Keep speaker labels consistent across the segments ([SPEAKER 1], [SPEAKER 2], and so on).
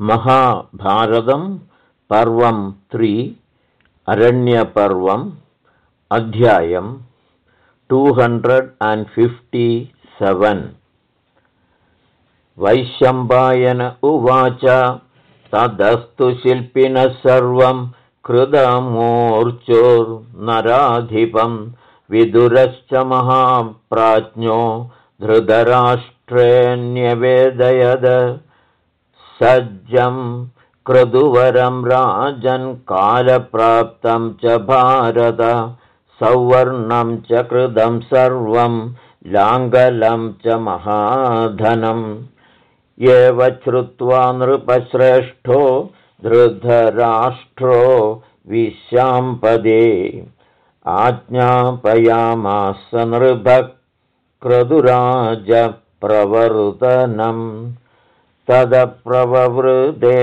[SPEAKER 1] महाभारतं पर्वं 3 अरण्यपर्वम् अध्यायं 257 वैशम्पायन उवाच तदस्तु शिल्पिनः सर्वं कृतमूर्च्छोर्नराधिपं विदुरश्च महाप्राज्ञो धृतराष्ट्रेण्यवेदयद सज्जं क्रतुवरं राजन् कालप्राप्तं च भारत सौवर्णं च कृतं सर्वं लाङ्गलं च महाधनम् एव श्रुत्वा नृपश्रेष्ठो धृतराष्ट्रो विशाम्पदे आज्ञापयामास नृपः क्रतुराज प्रवर्तनम् तदप्रववृदे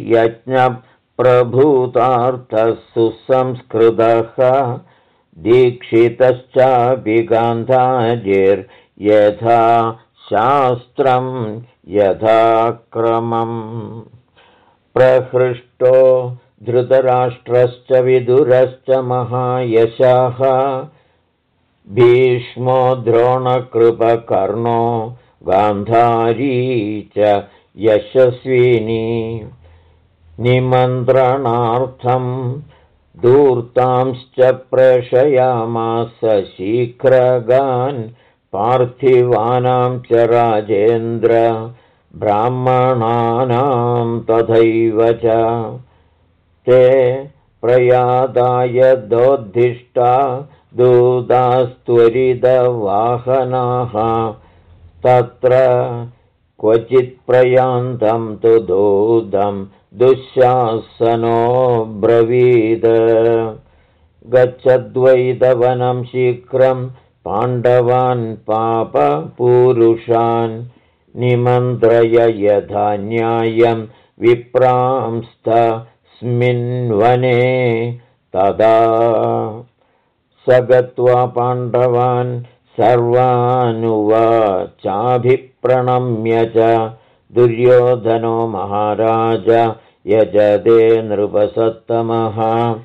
[SPEAKER 1] यज्ञप्रभूतार्थः सुसंस्कृतः दीक्षितश्चापि गान्धार्यैर्यथा शास्त्रं यथा क्रमम् प्रहृष्टो धृतराष्ट्रश्च विदुरश्च महायशाः भीष्मो द्रोणकृपकर्णो गान्धारी च यशस्विनी निमन्त्रणार्थं धूर्तांश्च प्रेषयामास शीघ्रगान् पार्थिवानां च राजेन्द्र ब्राह्मणानां तथैव च ते प्रयादाय दोद्धिष्टा दूतास्त्वरितवाहनाः तत्र क्वचित् प्रयान्तं तु दूतं दुःशासनो ब्रवीद गच्छद्वैतवनं शीघ्रं पाण्डवान् पापपूरुषान् निमन्त्रय यथा न्यायं विप्रांस्तस्मिन् वने तदा स गत्वा पाण्डवान् सर्वानुवाचाभिप्रणम्य च दुर्योधनो महाराज यजते नृपसत्तमः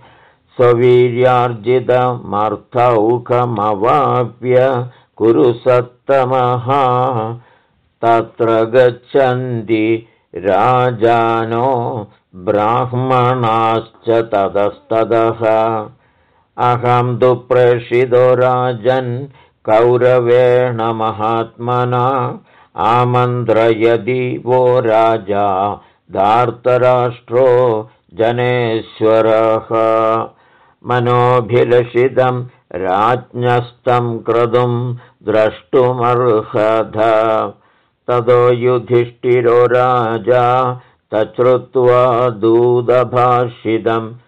[SPEAKER 1] स्ववीर्यार्जितमर्थौकमवाप्य कुरु सत्तमः तत्र गच्छन्ति राजानो ब्राह्मणाश्च ततस्ततः अहं तु प्रेषितो राजन् कौरवेण महात्मना आमन्त्रयदि वो राजा धार्तराष्ट्रो जनेश्वरः मनोभिलषितं राज्ञस्तं क्रतुं द्रष्टुमर्हथ ततो युधिष्ठिरो राजा तच्छ्रुत्वा दूतभाषितम्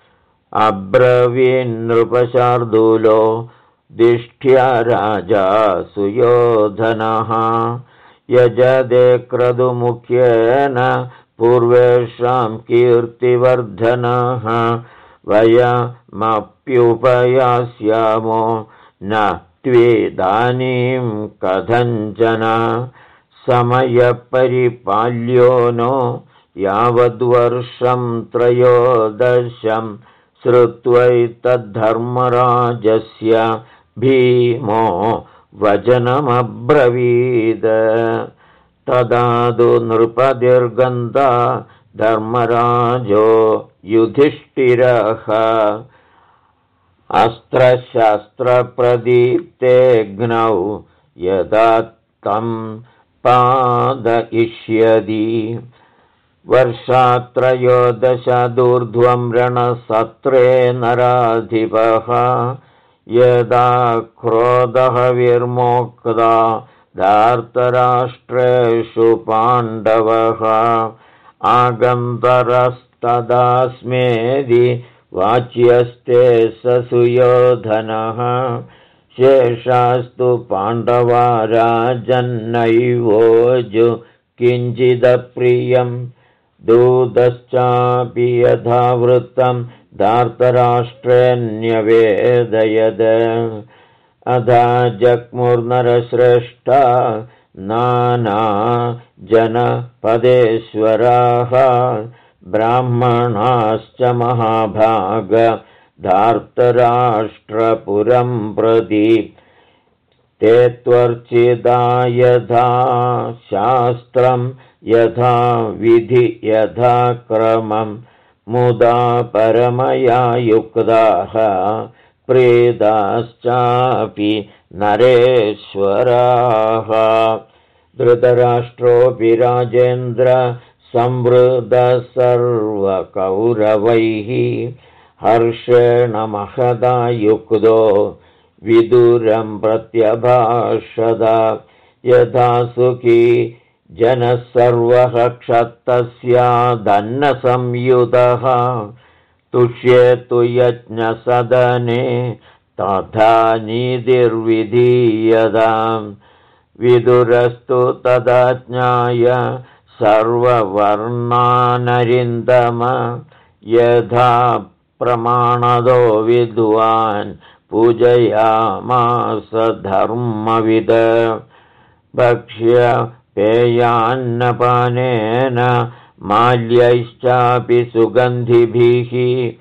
[SPEAKER 1] अब्रवीन्नृपशार्दूलो दिष्ठ्या राजा सुयोधनः यजते क्रतुमुख्येन पूर्वेषां कीर्तिवर्धनः वयमप्युपयास्यामो न त्वेदानीं कथञ्चन समयपरिपाल्यो नो यावद्वर्षं त्रयोदशं श्रुत्वैतद्धर्मराजस्य भीमो वचनमब्रवीद तदा तु नृपतिर्गन्धा धर्मराजो युधिष्ठिरः अस्त्रशस्त्रप्रदीप्तेऽग्नौ यदा तं पादयिष्यति वर्षात्रयोदशदूर्ध्वं रणसत्रे नराधिपः यदा क्रोधः विर्मोक्ता धार्तराष्ट्रेषु पाण्डवः आगन्तरस्तदा स्मेदि वाच्यस्ते स सुयोधनः शेषास्तु पाण्डवा राजन्नैवोजु किञ्चिदप्रियम् दूतश्चापि यथा वृत्तं धार्तराष्ट्रेण्यवेदयद अधा जग्मुर्नरश्रेष्ठा नाना जनपदेश्वराः ब्राह्मणाश्च महाभाग धार्तराष्ट्रपुरं प्रति ते त्वर्चिदा यथा शास्त्रं यथा विधि यथा क्रमं मुदा परमया युक्ताः प्रेताश्चापि नरेश्वराः धृतराष्ट्रोऽपि राजेन्द्र संवृतः सर्वकौरवैः हर्षेण महदा युक्तो विदुरं प्रत्यभाषत यथा सुखी जनः सर्वः क्षत्तस्यादन्नसंयुतः तुष्येतु यज्ञसदने तथा नीतिर्विधीयताम् विदुरस्तु तदाज्ञाय सर्ववर्णानरिन्दम यथा प्रमाणदो विद्वान् पूजयामास धर्मविद भक्ष्य पेयान्नपानेन माल्यैश्चापि सुगन्धिभिः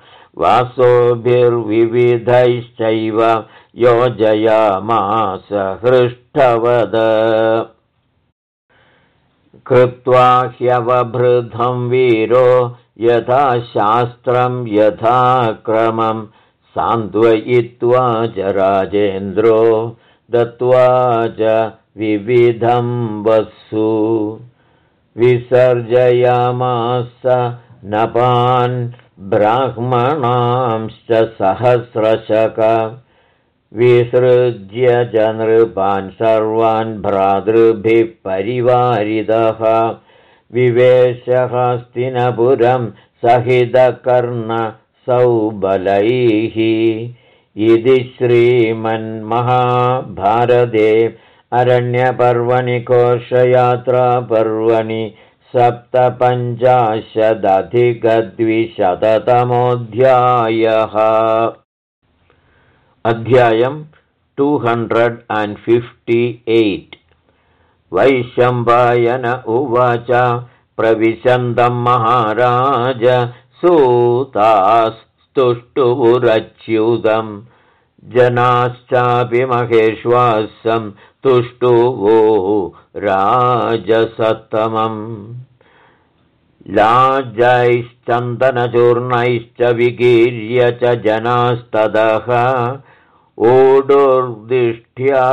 [SPEAKER 1] वासोभिर्विविधैश्चैव योजयामास हृष्टवद कृत्वा ह्यवभृतं वीरो यथा शास्त्रं यथा क्रमं सान्त्वयित्वा च राजेन्द्रो दत्त्वा च विविधं वत्सु विसर्जयामास नपान् ब्राह्मणांश्च सहस्रशक विसृज्य च नृपान् सर्वान् भ्रातृभिः परिवारितः विवेश हस्तिनपुरं सहितकर्णसौबलैः इति श्रीमन्महाभारते अरण्यपर्वणि कोशयात्रापर्वणि 57-अधिक-200तमोऽध्यायः अध्यायं 258 वैशम्पायन उवाच प्रविशन्तं महाराज सूतास्तुष्टुवुरच्युतं जनाश्चापि महेश्वासं तुष्टुवो राजसत्तमम् लाजैश्चन्दनचूर्णैश्च विकीर्य च जनास्ततः ऊडुर्दिष्ट्या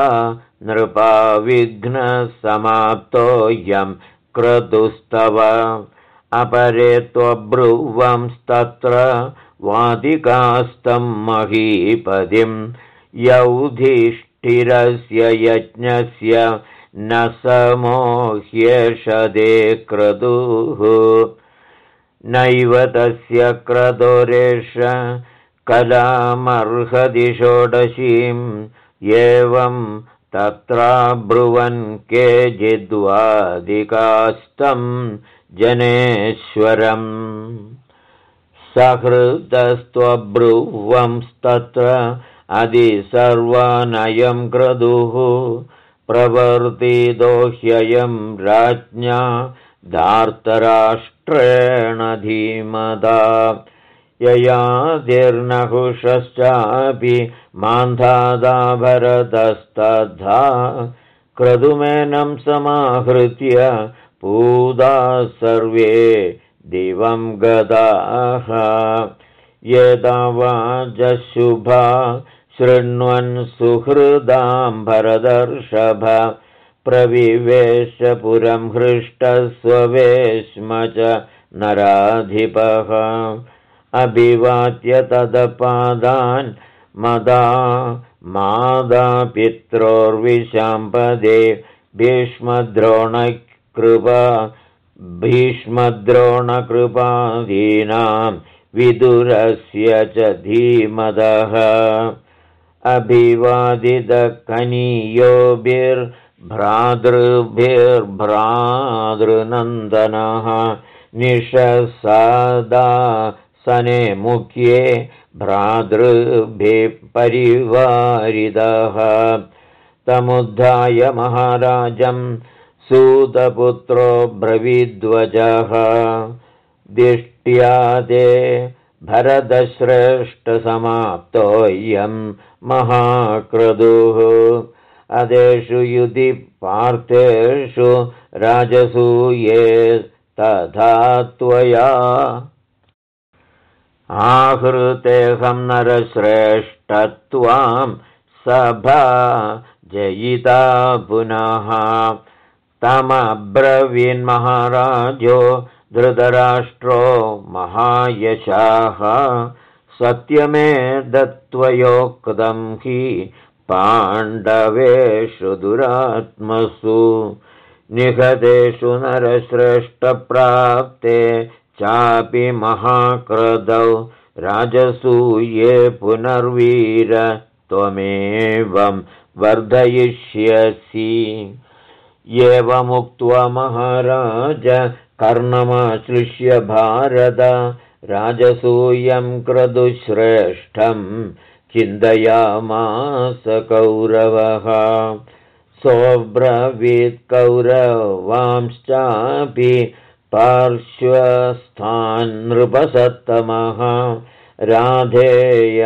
[SPEAKER 1] नृपाविघ्नसमाप्तोऽयं क्रतुस्तव अपरे त्वब्रुवंस्तत्र वादिकास्तं महीपतिं यौधिष्ठिरस्य यज्ञस्य न समोह्येषदे क्रतुः नैव तस्य क्रतोरेष कलामर्हति षोडशीम् एवं तत्राब्रुवन् केचिद्वादिकास्तं जनेश्वरम् सहृदस्त्वब्रुवंस्तत्र अधिसर्वानयं क्रतुः प्रवर्तितो ह्ययं राज्ञा धार्तराष्ट्रेण धीमता ययातिर्नहुषश्चापि मान्धाता भरतस्तथा क्रतुमेनं समाहृत्य पूता सर्वे दिवं गताः एतावाचशुभा शृण्वन् सुहृदां भरतर्षभ प्रविवेशपुरं हृष्टस्ववेश्म च नराधिपः अभिवाद्य तदपादान् मदा मादापित्रोर्विशाम्पदे भीष्मद्रोणकृपादीनां विदुरस्य च धीमतः अभिवादितकनीयोभिर्भ्रातृभिर्भ्रातृनन्दनः निशसादासने मुख्ये भ्रातृभिः परिवारितः तमुद्धाय महाराजं सूतपुत्रो ब्रवीद्वजः दिष्ट्या ते भरतश्रेष्ठसमाप्तोऽयं महाक्रतुः अदेषु युधि पार्थेषु राजसूये तथा त्वया आहृतेऽहं नरश्रेष्ठत्वां सभा जयिता पुनः तमब्रवीन्महाराजो धृतराष्ट्रो महायशाः सत्यमेतत्त्वयोक्तं हि पाण्डवेषु दुरात्मसु निहतेषु नरश्रेष्ठप्राप्ते चापि महाक्रतौ राजसूये पुनर्वीर त्वमेवं वर्धयिष्यसि एवमुक्त्वा महाराज कर्णमाश्लिष्य भारत राजसूयं क्रतुश्रेष्ठं चिन्तयामास कौरवः सोऽब्रवीत् कौरवांश्चापि पार्श्वस्थान् नृपसत्तमः राधेय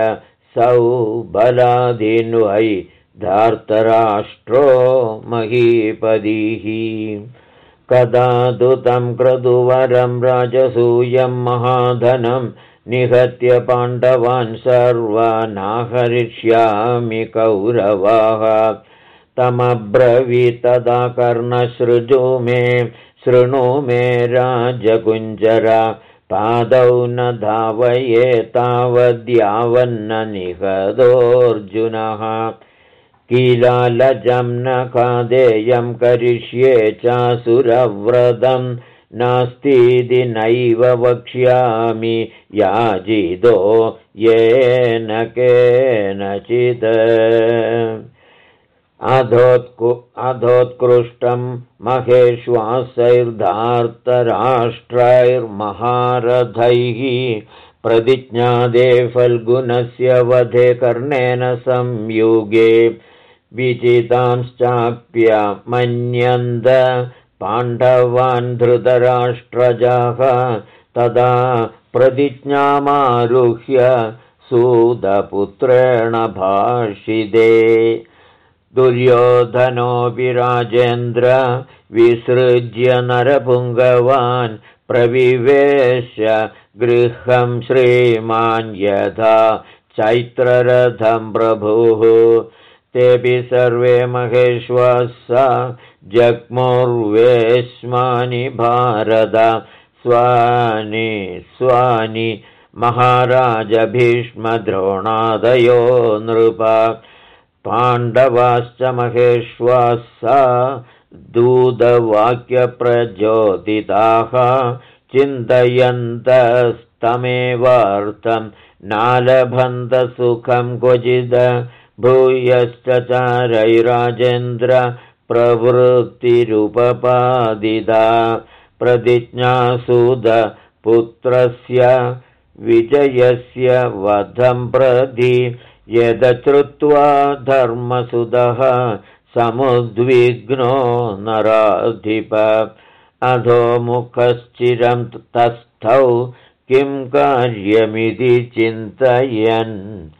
[SPEAKER 1] सौबलादीन्वै धार्तराष्ट्रो महीपतिः कदा तु तं क्रतुवरं राजसूयं महाधनं निहत्य पाण्डवान् सर्वानाहरिष्यामि कौरवाः तमब्रवीत् तदा शृणु मे राजकुञ्जर पादौ न धावये तावद्यावन्न निहतोऽर्जुनः कीलालजं न खादेयं करिष्ये चासुरव्रतं नास्तीति नैव वक्ष्यामि याजितो येन केनचित् अधोत्कृष्टं महेश्वासैर्धार्तराष्ट्रैर्महारथैः प्रतिज्ञादे फल्गुनस्य वधे कर्णेन संयुगे विजितांश्चाप्यमन्यन्त पाण्डवान् धृतराष्ट्रजाः तदा प्रतिज्ञामारुह्य सूतपुत्रेण भाषिते दुर्योधनोऽपि राजेन्द्र विसृज्य नरपुङ्गवान् प्रविवेश गृहं श्रीमान् यथा चैत्ररथं प्रभुः तेऽपि सर्वे महेश्वासा जग्मुर्वेश्मानि भारत स्वानि महाराज भीष्मद्रोणादयो नृप पाण्डवाश्च महेश्वासा दूतवाक्यप्रचोदिताः चिन्तयन्तस्तमेवार्थं नालभन्तसुखं क्वचिद भूयश्च चारैराजेन्द्र प्रवृत्तिरुपपादिता प्रतिज्ञासूदपुत्रस्य विजयस्य वधं प्रति यदश्रुत्वा धर्मसुदः समुद्विग्नो नराधिप अधोमुखश्चिरं तस्थौ किं कार्यमिति चिन्तयन्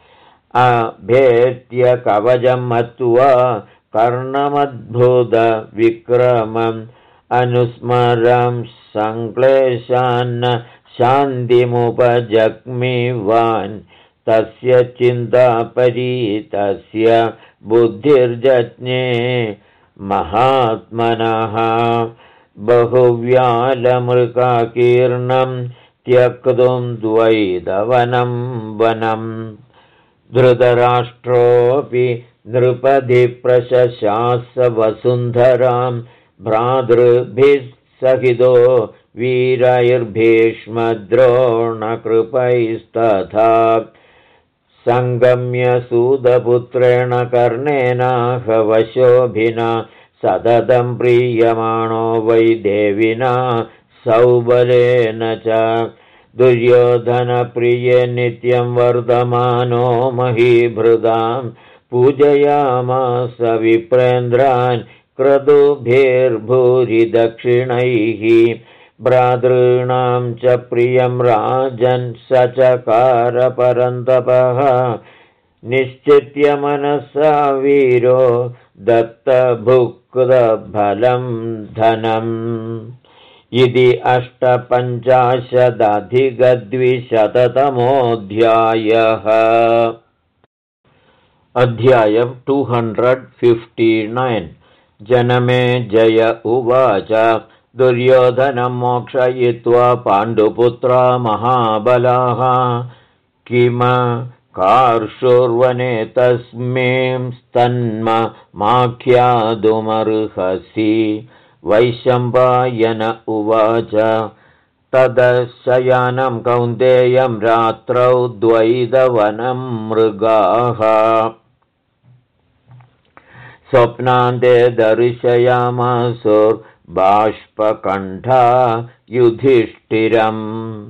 [SPEAKER 1] अभेद्य कवचं मत्वा कर्णमद्भुतविक्रमम् अनुस्मरं संक्लेशान् शान्तिमुपजग्मिवान् तस्य चिन्तापरीतस्य बुद्धिर्जज्ञे महात्मनः बहुव्यालमृकाकीर्णं त्यक्तुं द्वैतवनं वनम् धृतराष्ट्रोऽपि नृपधिप्रशशास वसुन्धरां भ्रातृभिः सहितो वीरैर्भीष्मद्रोणकृपैस्तथा सङ्गम्य सूतपुत्रेण कर्णेनाहवशोभिना सततं प्रीयमाणो वै देविना सौबलेन च दुर्योधनप्रिये नित्यं वर्धमानो महीभृतां पूजयामास विप्रेन्द्रान् क्रतुभिर्भूरि दक्षिणैः भ्रातॄणां च प्रियं राजन् सचकार परन्तपः निश्चित्य मनसा वीरो दत्तभुक्तफलं धनम् इति 850-अधिक-200तमोऽध्यायः। अध्यायं 259। जनमेजय उवाच दुर्योधनं मोक्षयित्वा पाण्डुपुत्रा महाबलाः किम कार्षुर्वने तस्मिंस्तन्माख्यातुमर्हसि। वैशम्पायन उवाच तदशयानं कौन्तेयं रात्रौ द्वैतवनं मृगाः स्वप्नान्ते दर्शयामासुर्बाष्पकण्ठा युधिष्ठिरम्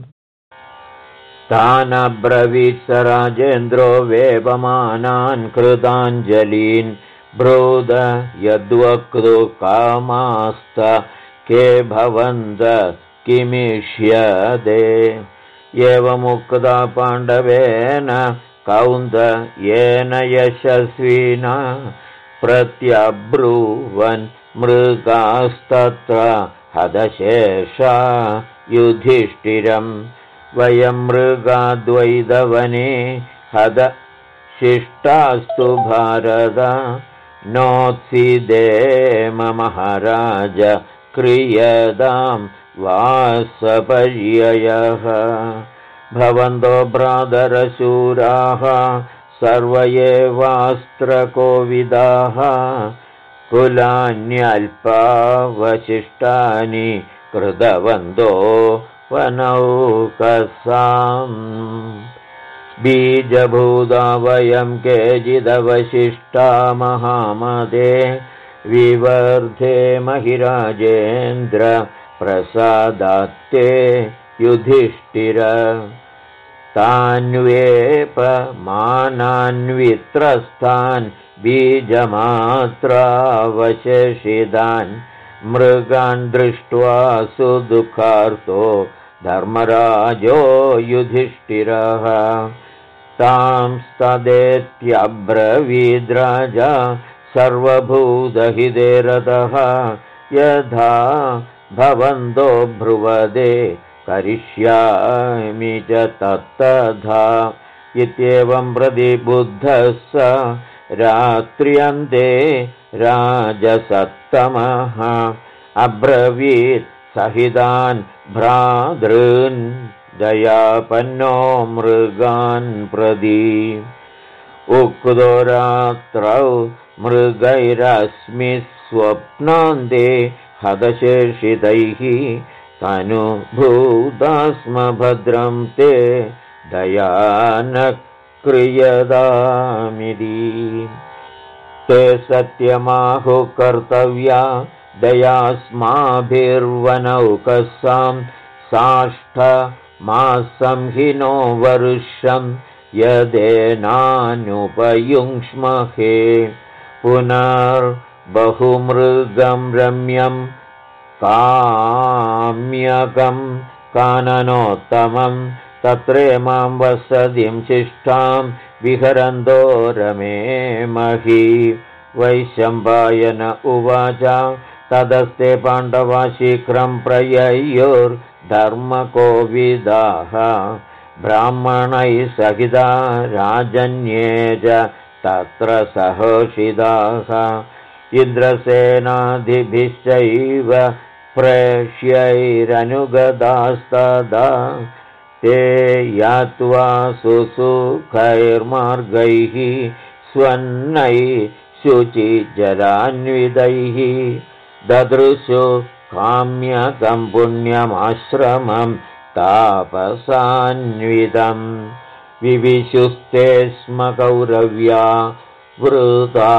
[SPEAKER 1] तानब्रवीत् स राजेन्द्रो वेपमानान् कृताञ्जलीन् ब्रूद यद्वक्तु कामास्त के भवन्त किमिष्यते। एवमुक्ता पाण्डवेन कौन्तेयेन यशस्विना प्रत्यब्रुवन् मृगास्तत्र हतशेषा युधिष्ठिरम् वयं मृगाद्वैतवने हतशिष्टास्तु भारत नोत्सीदेम महाराज क्रियतां वासपर्ययः। भवन्तो भ्रातरशूराः सर्व एवास्त्रकोविदाः कुलान्यल्पावशिष्टानि कृतवन्तो वनौकसाम् बीजभूता वयं केचिदवशिष्टा महामते विवर्धे महिराजेन्द्र प्रसादात्ते युधिष्ठिर तान्वेपमानान्वित्रस्तान् बीजमात्रावशेषितान् मृगान् दृष्ट्वा सुदुःखार्तो धर्मराजो युधिष्ठिरः तांस्तदेत्यब्रवीद्राजा सर्वभूतहिते रतः यथा भवन्तो ब्रुवते करिष्यामि च तत्तथा। इत्येवं प्रतिबुद्धः स रात्र्यन्ते राजसत्तमः अब्रवीत् सहितान् भ्रातॄन् दयापन्नो मृगान् प्रति। उक्तो रात्रौ मृगैरस्मि स्वप्नान्ते हतशेषितैः तनुभूता स्म भद्रं ते दया न क्रियतामिति। ते सत्यमाहु कर्तव्या दयास्माभिर्वनौकसां साष्टमासं हि नो वर्षं यदेनानुपयुङ्क्ष्महे पुनर्बहुमृगं रम्यं काम्यकं काननोत्तमं तत्रे मां वसतिं शिष्टां विहरन्तो रमे मही। वैशम्पायन उवाच तदस्ते पाण्डवा शीघ्रं प्रययुर्धर्मकोविदाः ब्राह्मणैः सहिता राजन्ये च तत्र सहोषिताः इन्द्रसेनादिभिश्चैव प्रेष्यैरनुगतास्तदा ते यात्वा सुसुखैर्मार्गैः स्वन्नैः शुचिजलान्वितैः ददृशु काम्यकं पुण्यमाश्रमं तापसान्वितम् विविशुस्ते स्म कौरव्या वृता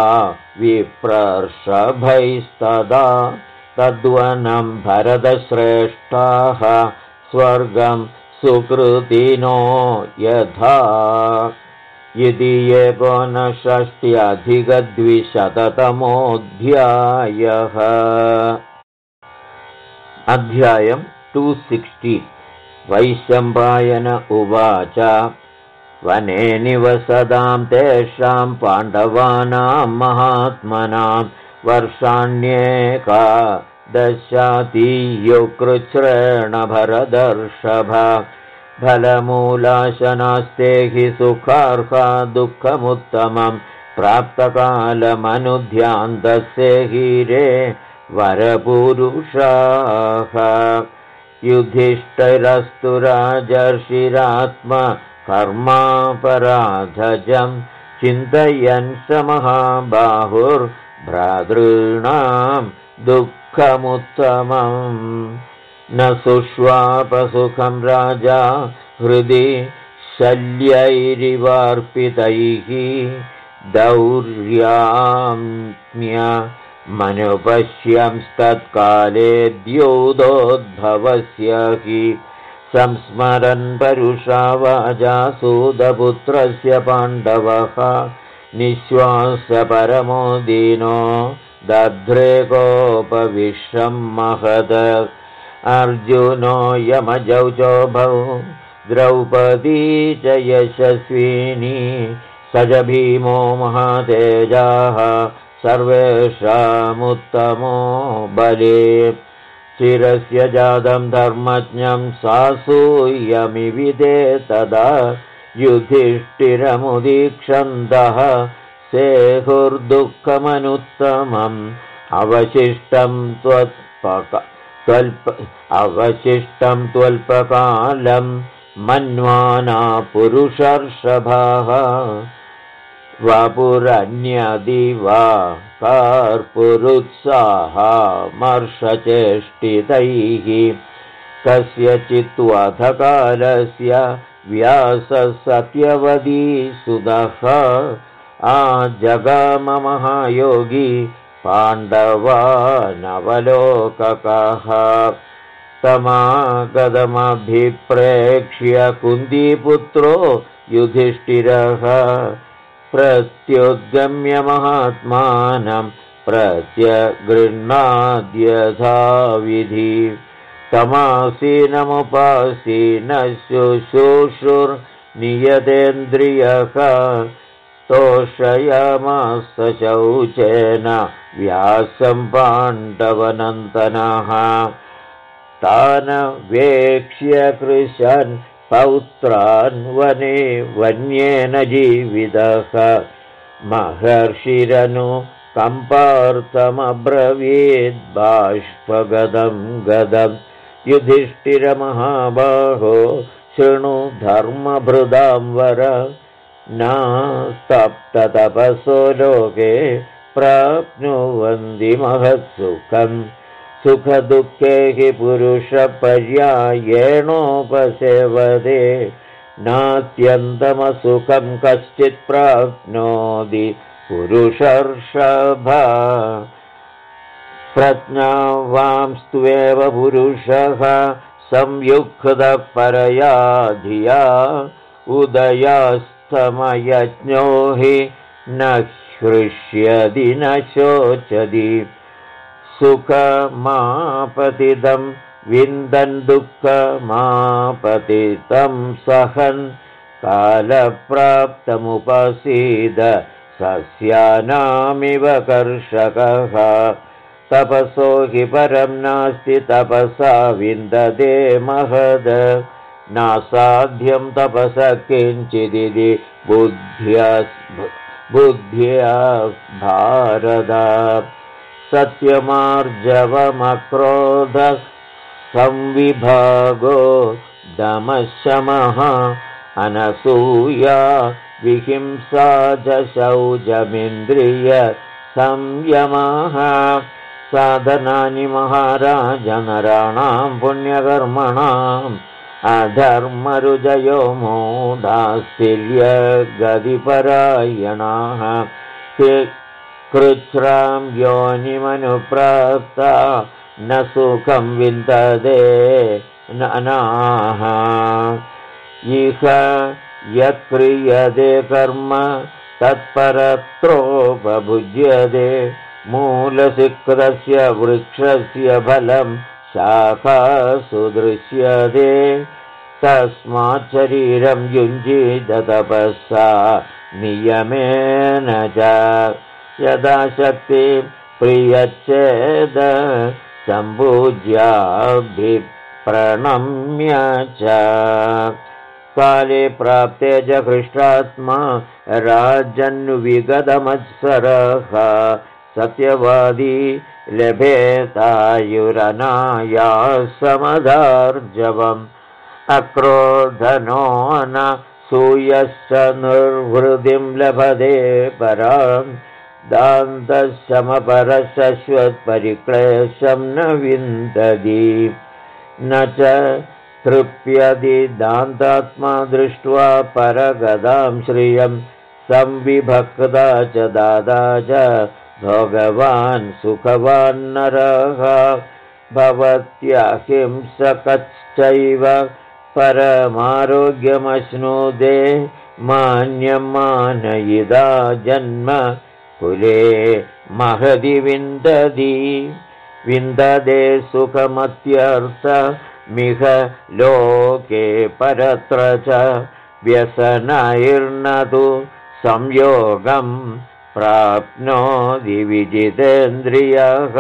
[SPEAKER 1] विप्रर्षभैस्तदा तद्वनं भरतश्रेष्ठाः स्वर्गं सुकृतिनो यथा। इति 1960-अधिक-200तमोऽध्यायः। अध्यायं 260 वैशम्पायन उवाच वने निवसतां तेषां पाण्डवानां महात्मनां वर्षाण्येकादशातीयुकृच्छ्रेणभरदर्षभ फलमूलाशनास्ते हि सुखार्हा दुःखमुत्तमं प्राप्तकालमनुध्यान्तस्य हीरे वरपुरुषाः युधिष्ठिरस्तु राजर्षिरात्मकर्मापराधजं चिन्तयन् स महाबाहुर्भ्रातॄणां दुःखमुत्तमम् न सुष्वापसुखं राजा हृदि शल्यैरिवार्पितैः दौर्याम्यमनुपश्यंस्तत्काले द्योतोद्भवस्य हि संस्मरन् परुषा वाजा सूतपुत्रस्य पाण्डवः निःश्वासपरमो दीनो दध्रे कोपविश्वं महद अर्जुनो यमजौ चोभौ द्रौपदी च यशस्विनी स च भीमो महातेजाः सर्वेषामुत्तमो बले चिरस्य जातं धर्मज्ञं सासूयमिविदे तदा युधिष्ठिरमुदीक्षन्तः सेहुर्दुःखमनुत्तमम् अवशिष्टं त्वल्पकालं मन्वाना पुरुषर्षभाः वपुरन्यदिवा कार्पुरुत्साहामर्षचेष्टितैः कस्यचित्वधकालस्य व्याससत्यवतीसुतः आजगाममहायोगी पाण्डवानवलोककः तमागतमभिप्रेक्ष्य कुन्तीपुत्रो युधिष्ठिरः प्रत्युद्गम्य महात्मानं प्रत्यगृह्णाद्यथाविधि तमासीनमुपासीनः शुश्रूषुर्नियतेन्द्रियः तोषयामास शौचेन व्यासं पाण्डवनन्दनः तान् वेक्ष्य कृशन् पौत्रान् वने वन्येन जीवितः महर्षिरनु कम्पार्थमब्रवीद्बाष्पगदं गदं युधिष्ठिरमहाबाहो शृणु धर्मभृदां वर नास्तप्ततपसो लोके प्राप्नुवन्ति महत्सुखम् सुखदुःखे हि पुरुषपर्यायेणोपसेवते नात्यन्तमसुखं कश्चित् प्राप्नोति पुरुषर्षभ प्रज्ञावांस्त्वेव पुरुषः संयुक्तः परया धिया उदयास्तमयज्ञो हि न हृष्यति न शोचति सुखमापतितं विन्दन् दुःखमापतितं सहन् कालप्राप्तमुपसीद सस्यानामिव कर्षकः तपसो हि परं नास्ति तपसा विन्दते महद नासाध्यं तपसा किञ्चिदिति बुद्ध्या भारत सत्यमार्जवमक्रोध संविभागो दमशमः अनसूया विहिंसा च शौचमिन्द्रिय संयमः साधनानि महाराज नराणां पुण्यकर्मणाम् अधर्मरुजयो मूढास्तिर्यगतिपरायणाः कृच्छ्रां योनिमनुप्राप्ता न सुखं विन्दते नाः इह यत्क्रियते कर्म तत्परत्रोपभुज्यते मूलसिक्तस्य वृक्षस्य फलं शाखासु दृश्यते तस्मात् शरीरं युञ्जीदतपसा नियमेन च यदा शक्ति प्रियच्छेद सम्पूज्याभिप्रणम्य च काले प्राप्ते च हृष्टात्मा राजन्विगतमत्सरः सत्यवादी लभेतायुरनायासमदार्जवम् अक्रोधनो न सूयश्च निर्वृतिं लभते परां दान्तशमपरशश्वत्परिक्लेशं न विन्दति न च तृप्यति दान्तात्मा दृष्ट्वा परगदां श्रियं संविभक्ता च दादा च भगवान् सुखवान् नरः भवत्यहिंसकश्चैव परमारोग्यमश्नुते मान्यं मानयिता जन्म कुले महदि विन्दते सुखमत्यर्थमिह लोके परत्र च व्यसनैर्न तु संयोगं प्राप्नोति विजितेन्द्रियः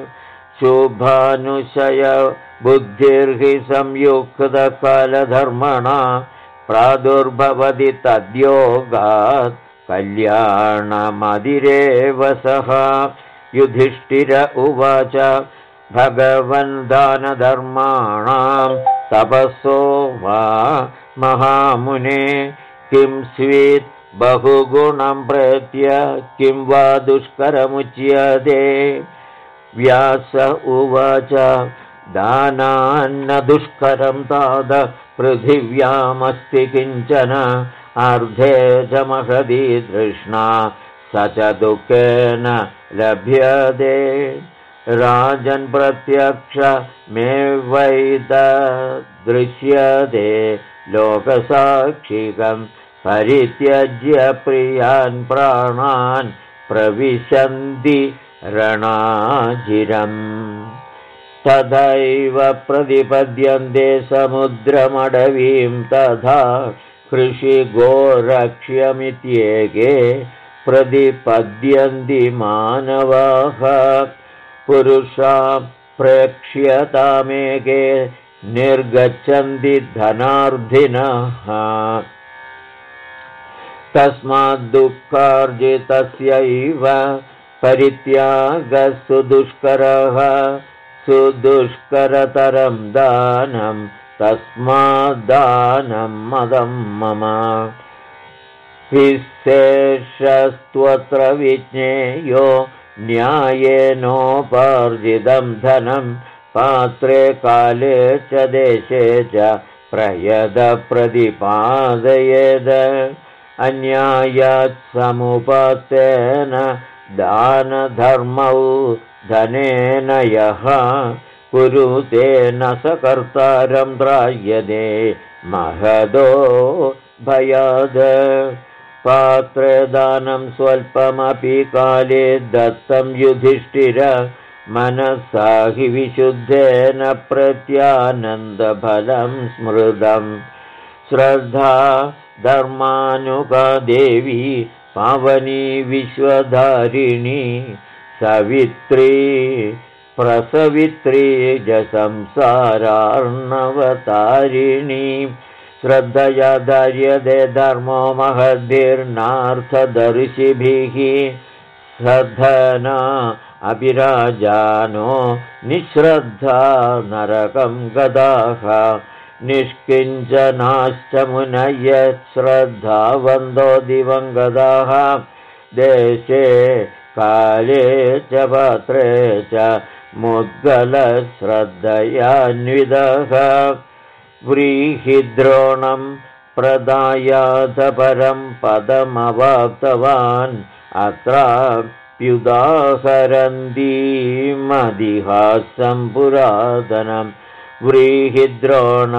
[SPEAKER 1] शुभानुशय बुद्धिर्हि संयुक्तकालधर्मणा प्रादुर्भवति तद्योगात् कल्याणमदिरेव सः युधिष्ठिर उवाच भगवन् दानधर्माणां तपसो वा महामुने किं स्वीत् बहुगुणं प्रेत्य किं वा दुष्करमुच्यते व्यास उवाच दानान्न दुष्करं ताद पृथिव्यामस्ति किञ्चन अर्धे च महदी तृष्णा स च दुःखेन लभ्यते राजन् प्रत्यक्षमेवैतदृश्यते लोकसाक्षिकं परित्यज्य प्रियान् प्राणान् प्रविशन्ति रणाजिरम् तथैव प्रतिपद्यन्ते समुद्रमडवीं तथा कृषिगोरक्ष्यमित्येके प्रतिपद्यन्ति मानवाः पुरुषा प्रेक्ष्यतामेके निर्गच्छन्ति धनार्थिनः तस्माद्दुःखार्जितस्यैव परित्यागः सुदुष्करः सुदुष्करतरं दानं तस्माद्दानं मदं मम विशेषस्त्वत्र विज्ञेयो न्यायेनोपार्जितं धनं पात्रे काले च देशे च प्रयदप्रतिपादयेद अन्यायात् समुपात्तेन दानधर्मौ धनेन यः कुरुते न स कर्तारं त्रायते महदो भयाद पात्रे दानं स्वल्पमपि काले दत्तं युधिष्ठिर मनसा हि विशुद्धेन प्रत्यानन्दफलं स्मृतम् श्रद्धा धर्मानुगा देवी पावनी विश्वधारिणी सवित्री प्रसवित्री च संसारार्णवतारिणी श्रद्धया धार्यते धर्मो महद्भिर्नार्थदर्शिभिः सधना अभिराजानो निःश्रद्धा नरकं गदाः निष्किञ्चनाश्च मुनयः श्रद्धावन्तो दिवङ्गताः देशे काले च पात्रे च मुद्गलश्रद्धयान्वितः व्रीहिद्रोणं प्रदायाथ परं पदमवाप्तवान् अत्राप्युदाहरन्तीमदिहासं पुरातनं व्रीहिद्रोण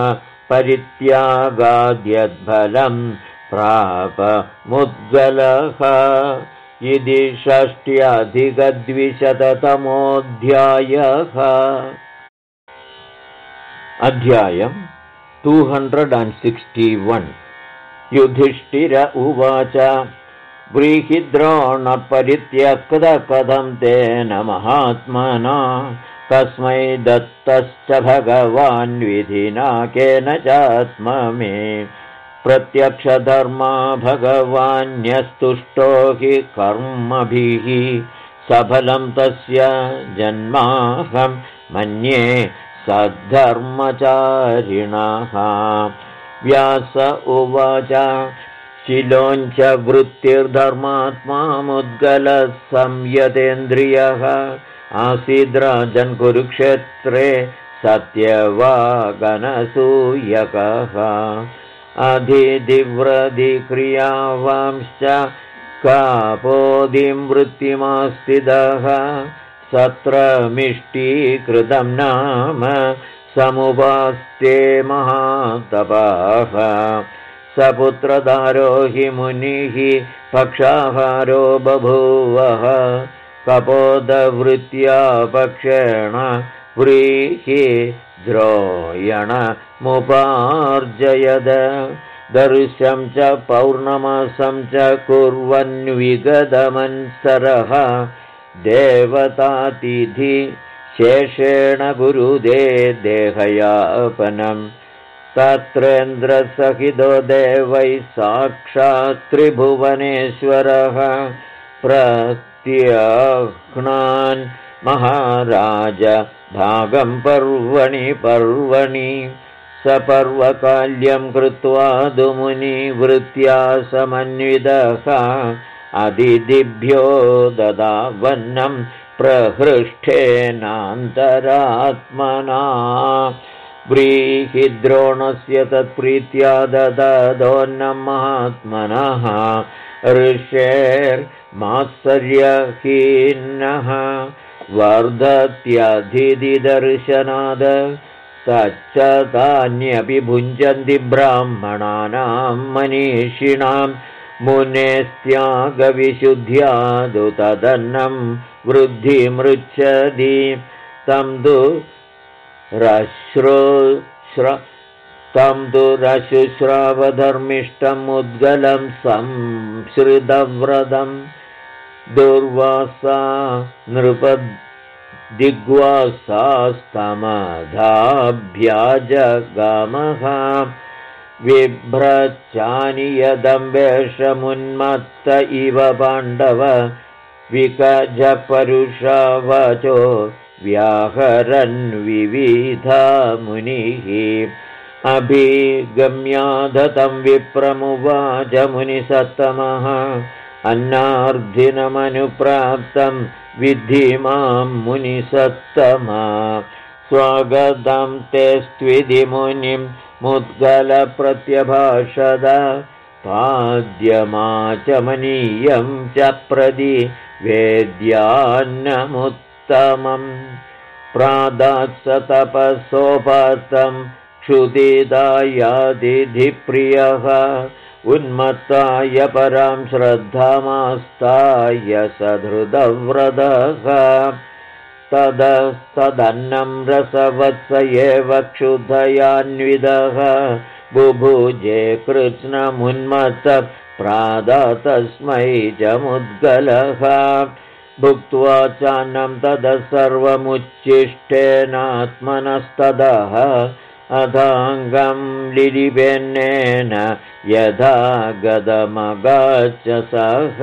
[SPEAKER 1] परित्यागाद्यद्फलं प्राप मुद्गलः इति 6ष्ठ्यधिकद्विशततमोऽध्यायः। अध्यायम् 261 युधिष्ठिर उवाच व्रीहिद्रोणपरित्यक्तकथं तेन महात्मना तस्मै दत्तश्च भगवान् विधिना केन चात्ममे प्रत्यक्षधर्मा भगवान्यस्तुष्टो हि कर्मभिः सफलं तस्य जन्माहं मन्ये सद्धर्मचारिणः व्यास उवाच शिलोञ्च वृत्तिर्धर्मात्मा मुद्गलः संयतेन्द्रियः आसीद्राजन् कुरुक्षेत्रे सत्यवागनसूयकः अधिदिव्रधिक्रियावांश्च कापोदिं वृत्तिमास्तिदः सत्रमिष्टीकृतं नाम समुपास्ते महातपाः सपुत्रधारो हि मुनिः पक्षाहारो बभूवः कपोदवृत्त्या पक्षेण व्रीहि द्रोयणमुपार्जयद दर्शं च पौर्णमासं च कुर्वन्विगतमन्सरः देवतातिथि शेषेण गुरुदे देहयापनं तत्रेन्द्रसहितो देवैः साक्षात् त्रिभुवनेश्वरः प्रत्यह्नान् महाराज भागं पर्वणि सपर्वकाल्यं कृत्वा दुमुनिवृत्त्या समन्वितः अदितिभ्यो ददावन्नं प्रहृष्ठेनान्तरात्मना व्रीहिद्रोणस्य तत्प्रीत्या दददोन्नं महात्मनः ऋषेर्मात्सर्यहीनः वर्धत्यधिदिदर्शनाद तच्च तान्यपि भुञ्जन्ति ब्राह्मणानां मनीषिणां मुनेस्त्यागविशुद्ध्यादु तदन्नं वृद्धिमृच्छति तं दुरशुश्रावधर्मिष्ठम् उद्गलं संश्रितव्रतं दुर्वासा नृपदिग्वासास्तमधाभ्याजगामः विभ्रचानि यदं वेषमुन्मत्त इव पाण्डव विकजपरुषवचो व्याहरन् विविधा मुनिः अभिगम्याधतं विप्रमुवाच मुनिसत्तमः अन्नार्थिनमनुप्राप्तं विद्धि मां मुनिसत्तमा स्वागतं ते स्त्विधि मुनिं मुद्गलप्रत्यभाषद पाद्यमाचमनीयं च प्रदि वेद्यान्नमुत्तमं प्रादात्स तपसोपातं क्षुदिदायादिधिप्रियः उन्मत्ताय परां श्रद्धामास्ताय सधृतव्रतः तदन्नं रसवत्स एव क्षुधयान्वितः बुभुजे कृत्स्नमुन्मत्त प्रादातस्मै च मुद्गलः भुक्त्वा चान्नं ततः सर्वमुच्छिष्टेनात्मनस्ततः अथाङ्गं लिलिपेन्नेन यथा गदमगाच्च सः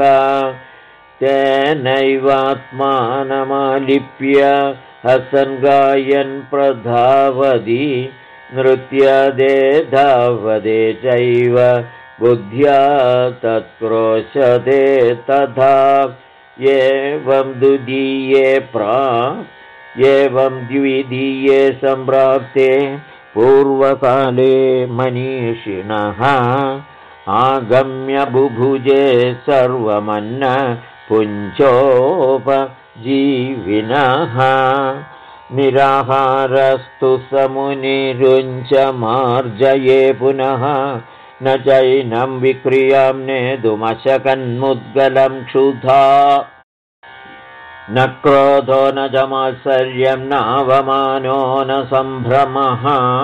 [SPEAKER 1] तेनैवात्मानमालिप्य हसन् गायन् प्रधावति नृत्यदे धावदे चैव बुद्ध्या तत्क्रोशते तथा एवं द्वितीये सम्प्राप्ते पूर्वकाले मनीषिणः आगम्य बुभुजे सर्वमन्न पुञ्चोपजीविनः निराहारस्तु समुनिरुञ्च मार्जये पुनः न चैनं विक्रियां नेदुमशकन्मुद्गलं क्षुधा न क्रोधो न च मात्सर्यं नावमानो न सम्भ्रमः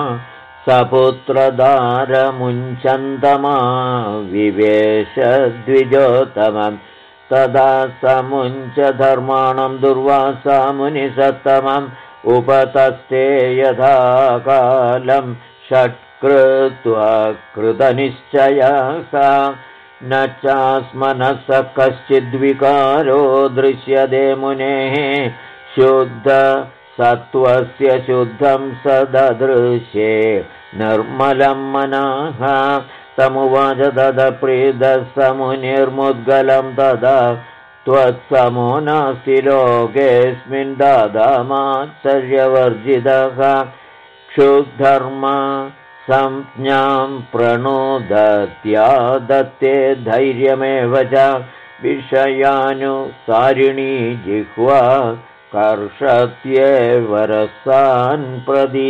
[SPEAKER 1] सपुत्रदारमुञ्चन्दमा विवेश द्विजोत्तमम् तदा समुञ्च धर्माणं दुर्वासा मुनिसत्तमम् उपतस्ते यथा कालं षट्कृत्वा कृतनिश्चयः न चास्मनः कश्चिद्विकारो दृश्यते मुनेः शुद्ध सत्त्वस्य शुद्धं सददृश्ये निर्मलं मनः तमुवाच तदप्रीदः स मुनिर्मुद्गलं तदा त्वत्समो नास्ति लोकेऽस्मिन् दादामात्सर्यवर्जितः क्षुद्धर्म संज्ञां प्रणोदत्या दत्ते धैर्यमेव च विषयानुसारिणी जिह्वा कर्षत्येव रसान् प्रति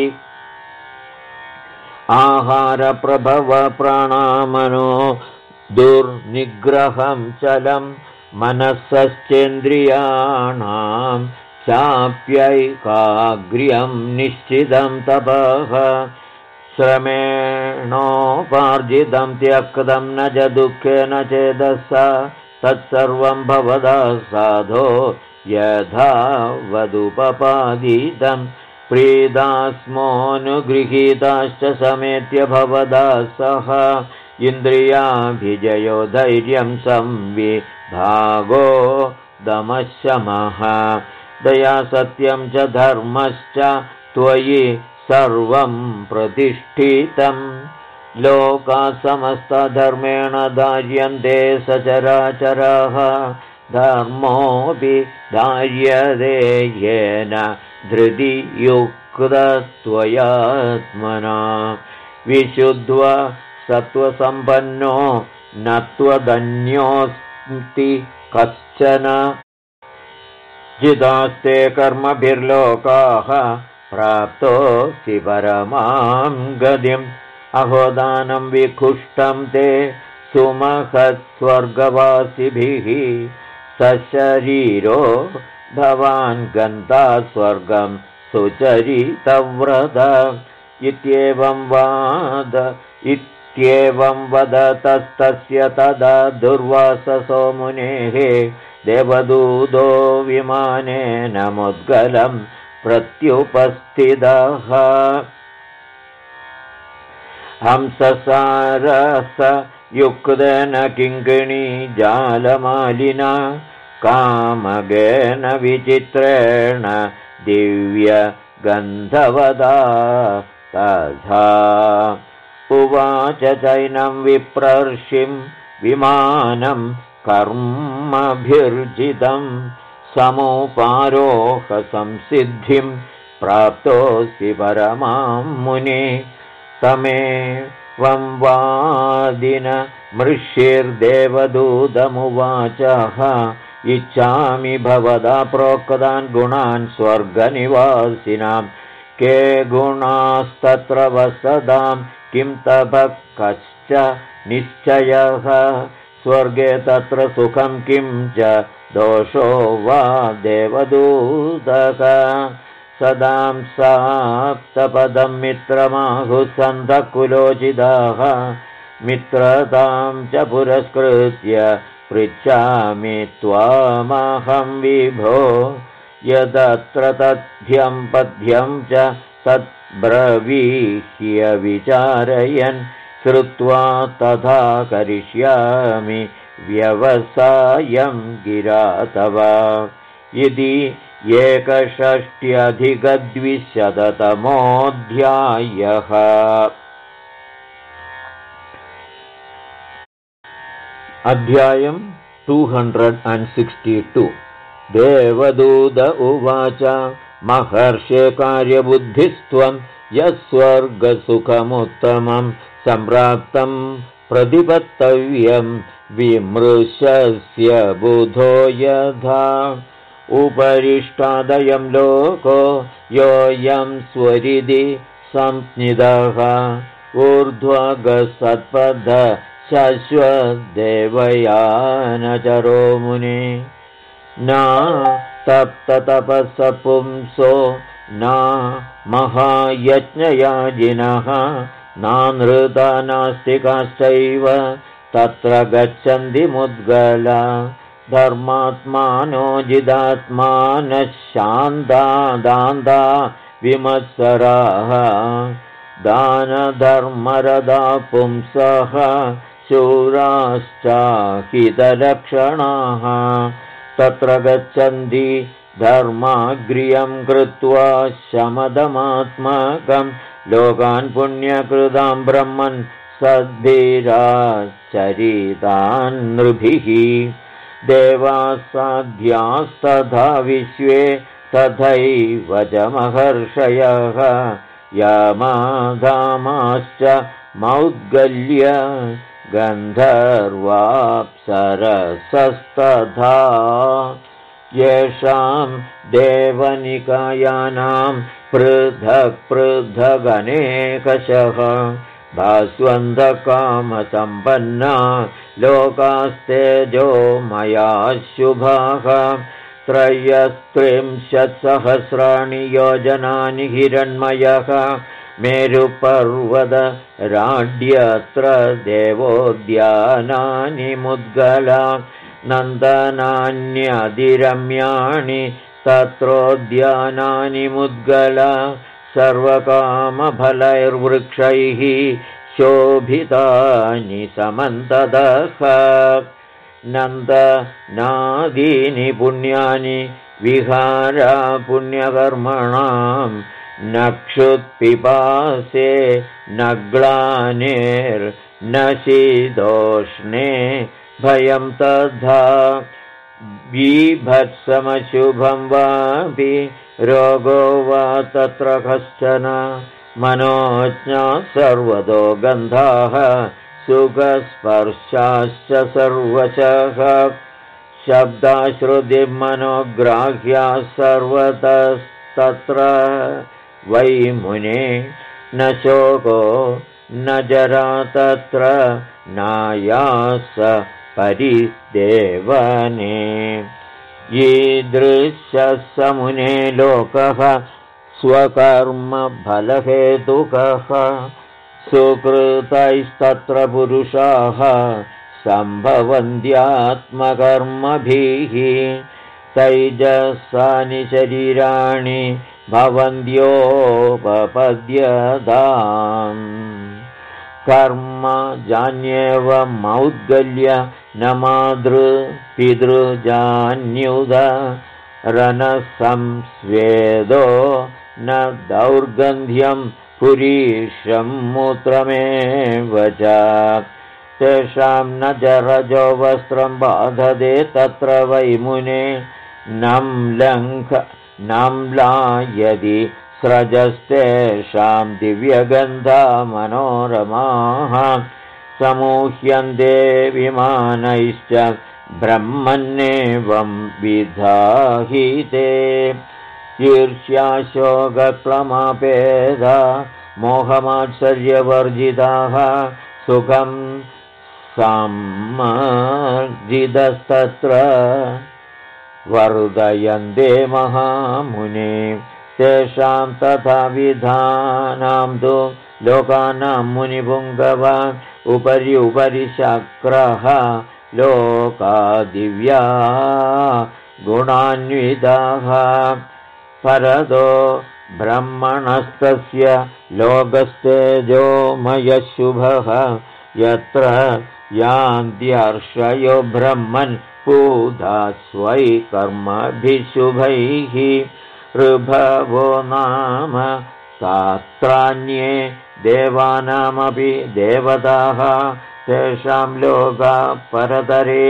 [SPEAKER 1] आहारप्रभव प्राणामनो दुर्निग्रहं चलं मनसश्चेन्द्रियाणां चाप्यैकाग्र्यं निश्चितं तपः श्रमेणोपार्जितं त्यक्तं न च दुःखेन चेदसा तत्सर्वं भवदा साधो यथा वदुपपादितं प्रीदास्मोऽनुगृहीताश्च समेत्य भवदा सह इन्द्रियाभिजयो धैर्यं संविभागो दमशमः दया सत्यं च धर्मश्च त्वयि सर्वं प्रतिष्ठितं लोकाः समस्तधर्मेण धार्यन्ते सचराचरः धर्मोऽपि धार्यते येन धृतियुक्तत्वयात्मना विशुद्ध्वा सत्त्वसम्पन्नो न त्वदन्योऽस्ति कश्चन जितास्ते कर्मभिर्लोकाः प्राप्तोऽसि परमां गतिम् अहोदानं विकुष्टं ते सुमहत्स्वर्गवासिभिः सशरीरो भवान् गन्ता स्वर्गं सुचरितव्रत इत्येवं वदतस्तस्य तदा दुर्वाससो मुनेः देवदूतो विमानेन मुद्गलं प्रत्युपस्थितः हंससारस युक्तेन किङ्किणी जालमालिना कामगेन विचित्रेण दिव्यगन्धवदा तथा उवाच चैनं विप्रर्षिं विमानं कर्मभिर्जितं समुपारोहसंसिद्धिं प्राप्तोऽसि परमां मुने तमेवं वादिन मृष्यैर्देवदूतमुवाचः इच्छामि भवदा प्रोक्तान् गुणान् स्वर्गनिवासिनां के गुणास्तत्र वसदां किं तपः कश्च निश्चयः स्वर्गे तत्र सुखं किं च दोषो वा देवदूतः सदां साप्तपदं मित्रमाहुसन्धकुलोचिताः मित्रतां च पुरस्कृत्य पृच्छामि त्वामहं विभो यदत्र तथ्यं पथ्यं च तद्ब्रवीह्य विचारयन् श्रुत्वा तथा करिष्यामि व्यवसायं गिरा तव इति 61अधिकद्विशततमोऽध्यायः। अध्यायं 262 देवदूत उवाच महर्षे कार्यबुद्धिस्त्वं यस्वर्गसुखमुत्तमं सम्प्राप्तं प्रतिपत्तव्यं विमृशस्य बुधो यथा उपरिष्टादयं लोको योऽयं स्वरिदि संज्ञितः ऊर्ध्वगसत्पद शाश्वदेवयानचरो मुने न तप्ततपःपुंसो न महायज्ञयाजिनः नानृता नास्तिकाश्चैव तत्र गच्छन्ति मुद्गला धर्मात्मानो जिदात्मानः शान्ता दान्ता विमत्सराः दानधर्मरदा पुंसः शूराश्चाहितलक्षणाः तत्र गच्छन्ति धर्माग्र्यं कृत्वा शमदमात्मकं लोकान् पुण्यकृतां ब्रह्मन् सद्भिराचरितान् नृभिः देवासाध्यास्तथा विश्वे तथैव च महर्षयः यमाधामाश्च मौद्गल्य गन्धर्वाप्सरसस्तथा येषां देवनिकायानां पृथक् पृथगनेकशः भास्वन्धकामसम्पन्ना लोकास्तेजोमया शुभाः 330 योजनानि हिरण्मयः मेरुपर्वतराड्यत्र देवोद्यानानि मुद्गला नन्दनान्यधिरम्याणि तत्रोद्यानानि मुद्गला सर्वकामफलैर्वृक्षैः शोभितानि समन्ततः नन्दनादीनि पुण्यानि विहारा पुण्यकर्मणां नक्षुत्पिपासे नग्लानेर्न शीतोष्णे भयं तथा बीभत्समशुभं वापि रोगो वा तत्र कश्चन मनोज्ञा सर्वतो गन्धाः सुखस्पर्शाश्च सर्वशः शब्दाश्रुतिमनोग्राह्याः सर्वतस्तत्र वै मुने न शोको न जरा तत्र नायास परिदेवने ईदृशः समुने लोकः स्वकर्मफलहेतुकः सुकृतैस्तत्र पुरुषाः सम्भवन्त्यात्मकर्मभिः तैजसानि शरीराणि भवन्त्योपपद्यताम् कर्म जान्येव मौद्गल्य न मातृपितृजान्युद रनसंस्वेदो न दौर्गन्ध्यं पुरीशं मूत्रमेव च तेषां न जरजो वस्त्रं बाधते तत्र वै मुने नम्ला यदि स्रजस्तेषां दिव्यगन्धा मनोरमाः समूह्यन्ते विमानैश्च ब्रह्मन्नेवं विधाहिते ईर्ष्याशोकक्लमापेदा मोहमात्सर्यवर्जिताः सुखं सम्मर्जितस्तत्र वर्धयन्ते महामुने तेषां तथा विधानां तु लोकानां मुनिपुङ्गवान् उपरि शक्रः लोका दिव्या गुणान्विताः परदो ब्रह्मणस्तस्य लोकस्तेजोमयशुभः यत्र यान्त्यर्षयो ब्रह्मन् पूधा स्वै कर्मभिशुभैः ऋभवो नाम शास्त्राण्ये देवानामपि देवताः तेषां लोका परतरे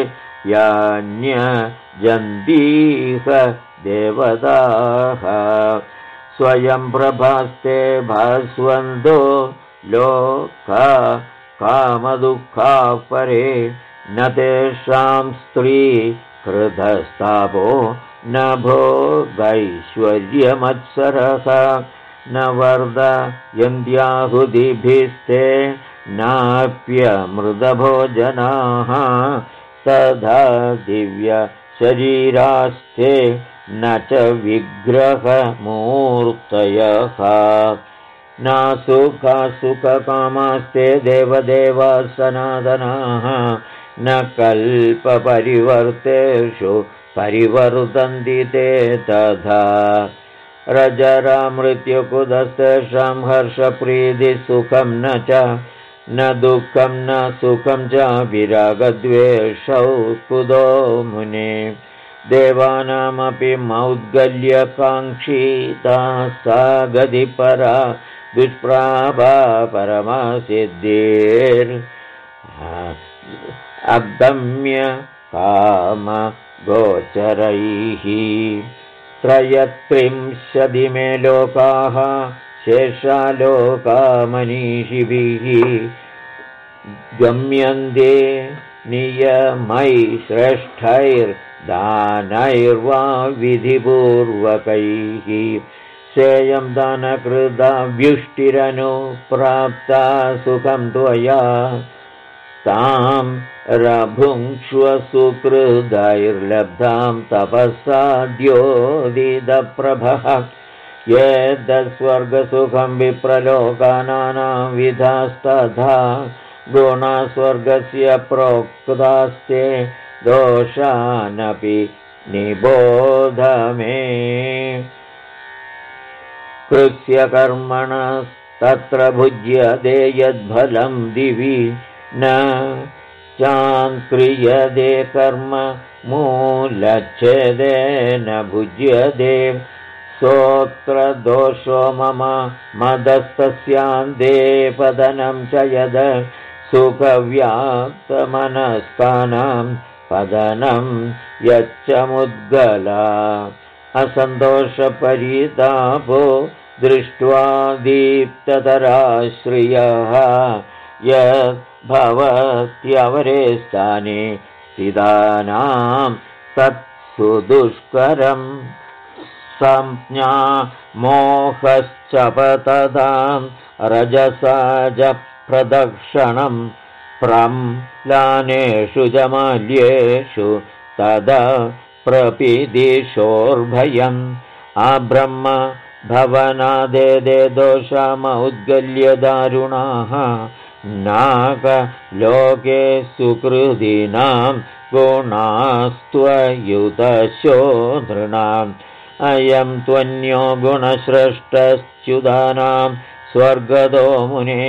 [SPEAKER 1] यान्यजन्तीह देवताः स्वयं प्रभास्ते भास्वन्तो लोका कामदुःखाः परे न तेषां स्त्री कृतस्तापो न भोगैश्वर्यमत्सरः न वर्धयन्त्याहुतिभिस्ते नाप्यमृतभोजनाः तथा दिव्यशरीरास्ते न च विग्रहमूर्तयः नासुखासुखकामास्ते देवदेवा सनातनाः न कल्पपरिवर्तेषु परिवर्तन्ति ते तथा रजरामृत्युकुदस्तेषां हर्षप्रीतिसुखं न च न दुःखं न सुखं च विरागद्वेषौ कुतो मुने देवानामपि मौद्गल्यकाङ्क्षिता सा गतिपरा दुष्प्रापा परमासिद्धिर्गम्य कामगोचरैः त्रयस्त्रिंशदिमे लोकाः शेषालोका मनीषिभिः गम्यन्ते नियमै श्रेष्ठैर्दानैर्वा विधिपूर्वकैः सेयं दानकृता व्युष्टिरनुप्राप्ता सुखं त्वया तां रभुङ्क्ष्वसुकृदैर्लब्धां तपःसाद्योदितप्रभः ये तत्स्वर्गसुखं विप्रलोकानानाविधास्तथा गुणस्वर्गस्य प्रोक्तास्ते दोषानपि निबोध मे कृत्स्यकर्मणस्तत्र भुज्यते यद्फलं दिवि न चान्क्रियते कर्म मूलच्छेदेन भुज्यते सोऽत्र दोषो मम मदस्तस्यान्ते पतनं च यद सुखव्याप्तमनस्कानां पतनं यच्च मुद्गला असन्तोषपरितापो दृष्ट्वा दीप्ततराश्रियः यद्भवत्यवरे स्थाने स्थितानां तत्सु दुष्करम् संज्ञा मोहश्चपततां रजसाज प्रदक्षणं प्रम्लानेषु जमाल्येषु तदा प्रपीदिशोर्भयम् आब्रह्म भवनादेदे दोषामौद्गल्यदारुणाः नागलोके सुकृदीनां गुणास्त्वयुतशोधृणाम् अयं त्वन्यो गुणश्रेष्ठश्च्युतानां स्वर्गदो मुने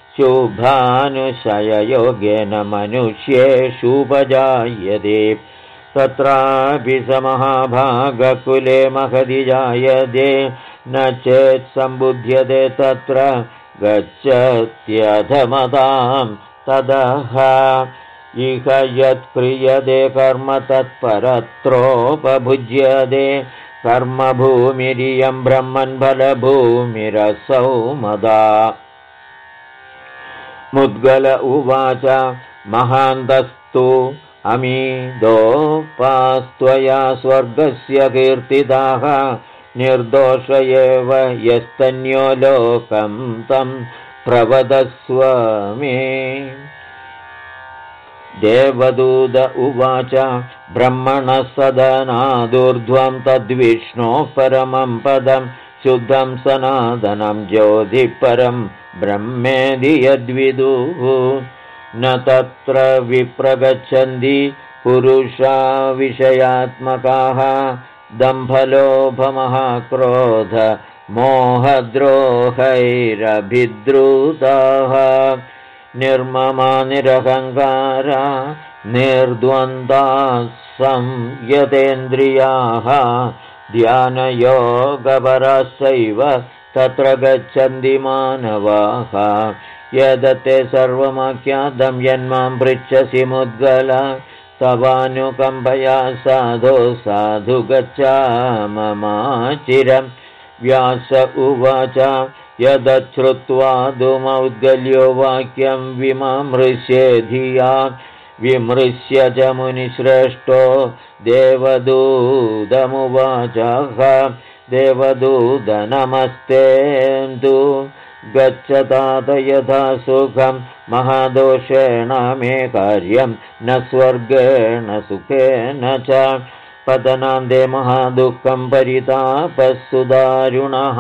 [SPEAKER 1] शुभानुशययोगेन मनुष्येषुपजायते तत्रापि समहाभागकुले महति जायते न चेत् सम्बुध्यते तत्र गच्छत्यधमतां ततः इह यत्क्रियते कर्म तत्परत्रोपभुज्यते कर्मभूमिरियं ब्रह्मन् फलभूमिरसौ मदा मुद्गल उवाच महान्तस्तु अमीदोपास्त्वया स्वर्गस्य कीर्तिताः निर्दोष एव यस्तन्यो लोकं तं प्रवदस्व मे देवदूत उवाच ब्रह्मणः सदनादूर्ध्वं तद्विष्णोः परमं पदं शुद्धं सनातनं ज्योतिपरं ब्रह्मेदि यद्विदुः न तत्र विप्रगच्छन्ति पुरुषा विषयात्मकाः दम्भलोभमहाक्रोध मोहद्रोहैरभिद्रुताः निर्ममा निरहङ्कारा निर्द्वन्द्वाः संयतेन्द्रियाः ध्यानयोगपराश्चैव तत्र गच्छन्ति मानवाः यदते सर्वमाख्यातं यन्मां पृच्छसि मुद्गल तवानुकम्पया साधु गच्छाममाचिरं व्यास उवाच यदच्छ्रुत्वा धूमौद्गल्यो वाक्यं विममृश्ये धिया विमृश्य च मुनिश्रेष्ठो देवदूतमुवाचः देवदूत नमस्तेन्दु गच्छतात यथा सुखं महादोषेण मे कार्यं न स्वर्गेण सुखेन च पतनान्ते महादुःखं परितापस्सुदारुणः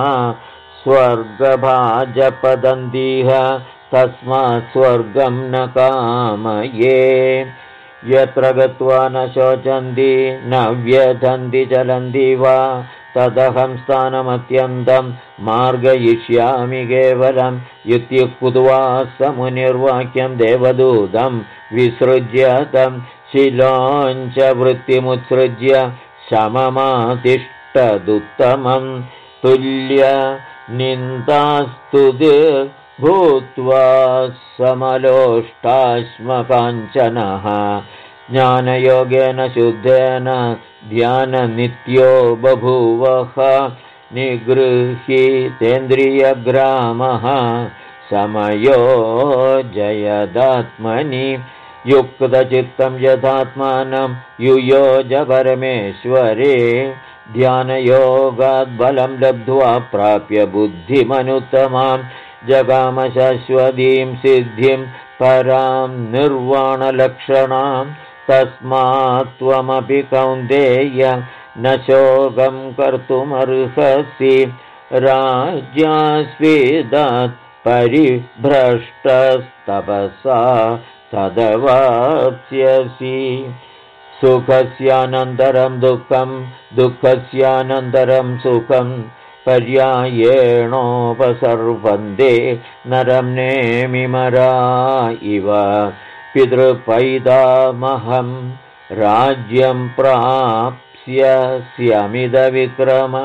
[SPEAKER 1] स्वर्गभाजपदन्तीह तस्मात् स्वर्गं न कामये यत्र गत्वा न शोचन्ति न व्यथन्ति चलन्ति वा तदहं स्थानमत्यन्तं मार्गयिष्यामि केवलम् इत्युक्त्वा स मुनिर्वाक्यं देवदूतं विसृज्य तं शिलोञ्च वृत्तिमुत्सृज्य शममातिष्ठदुत्तमं तुल्य निन्दास्तुतिर्भूत्वा समलोष्टाश्मकाञ्चनः ज्ञानयोगेन शुद्धेन ध्याननित्यो बभूवः निगृहीतेन्द्रियग्रामः समयो जयदात्मनि युक्तचित्तं यथात्मानं युयोज परमेश्वरे ध्यानयोगाद्बलं लब्ध्वा प्राप्य बुद्धिमनुत्तमां जगाम शाश्वतीं सिद्धिं परां निर्वाणलक्षणां तस्मात् त्वमपि कौन्तेय न शोकं कर्तुमर्हसि राज्यास्वेदात् परिभ्रष्टस्तपसा तदवाप्स्यसि सुखस्यानन्तरं दुःखं दुःखस्यानन्तरं सुखं पर्यायेणोपसर्पन्ते नरं नेमिमरा इव पितृपैतामहं राज्यं प्राप्स्यस्यमिदविक्रम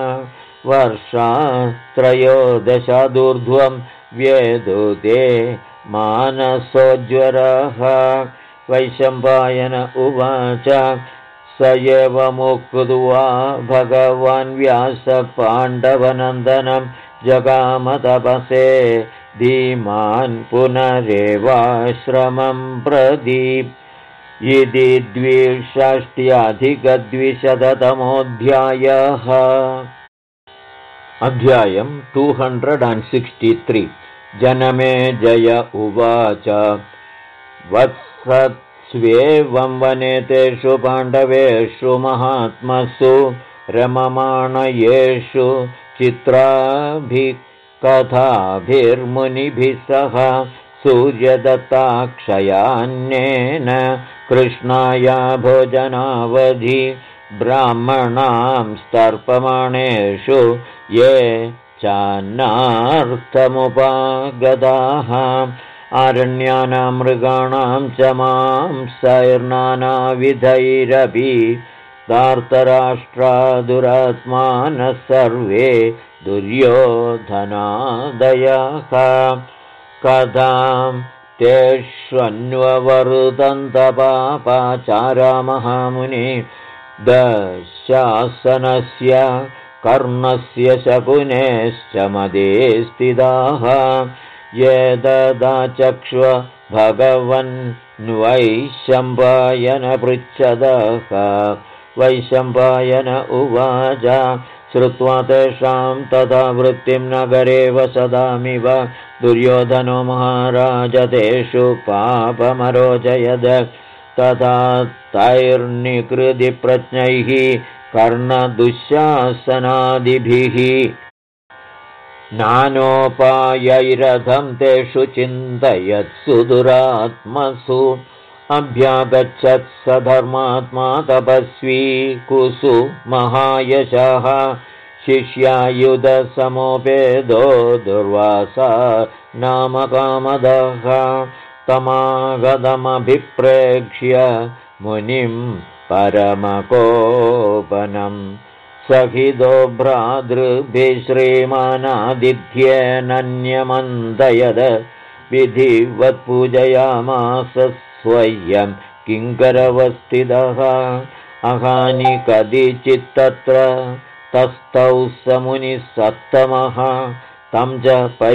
[SPEAKER 1] वर्षात्रयोदशादूर्ध्वं व्येदुते मानसोज्वरः वैशम्पायन उवाच स एवमुक्त्वा भगवान् व्यासपाण्डवनन्दनं जगामतपसे धीमान् पुनरेवाश्रमं प्रति इति 260-अधिक-200तमोऽध्यायः अध्यायं 263 जनमेजय उवाच वत्सत्स्वेवं वनेतेषु पाण्डवेषु महात्मसु रममाणयेषु चित्राभिकथाभिर्मुनिभिः सह सूर्यदत्ताक्षयान्नेन कृष्णाया भोजनावधि ब्राह्मणां स्तर्पमाणेषु ये चान्नार्थमुपागताः आरण्यानां मृगाणां च मांसैर्नानाविधैरपि धार्तराष्ट्रादुरात्मानः सर्वे दुर्योधनादयः कथां तेष्वन्ववरुदन्तपापाचारा महामुनि दशासनस्य कर्णस्य शकुनेश्च मदे स्थिताः ये ददाचक्ष्व भगवन्वैशम्पायन पृच्छदः वैशम्पायन उवाच श्रुत्वा तेषां तथा वृत्तिं नगरे वसदामिव दुर्योधनो महाराज तेषु पापमरोचयद तथा तैर्निकृतिप्रज्ञैः कर्णदुःशासनादिभिः नानोपायैरथं तेषु चिन्तयत्सु दुरात्मसु अभ्यागच्छत् स धर्मात्मा तपस्वी कुसु महायशः शिष्यायुधसमोपेदो दुर्वासा नाम कामदः तमागतमभिप्रेक्ष्य मुनिं परमकोपनम् सहितो भ्रातृभिः श्रीमानादित्येनन्यमन्दयद विधिवत्पूजयामास स्वयं किङ्करवस्थितः अहानि कदिचित्तत्र तस्थौ स मुनिः सत्तमः तं च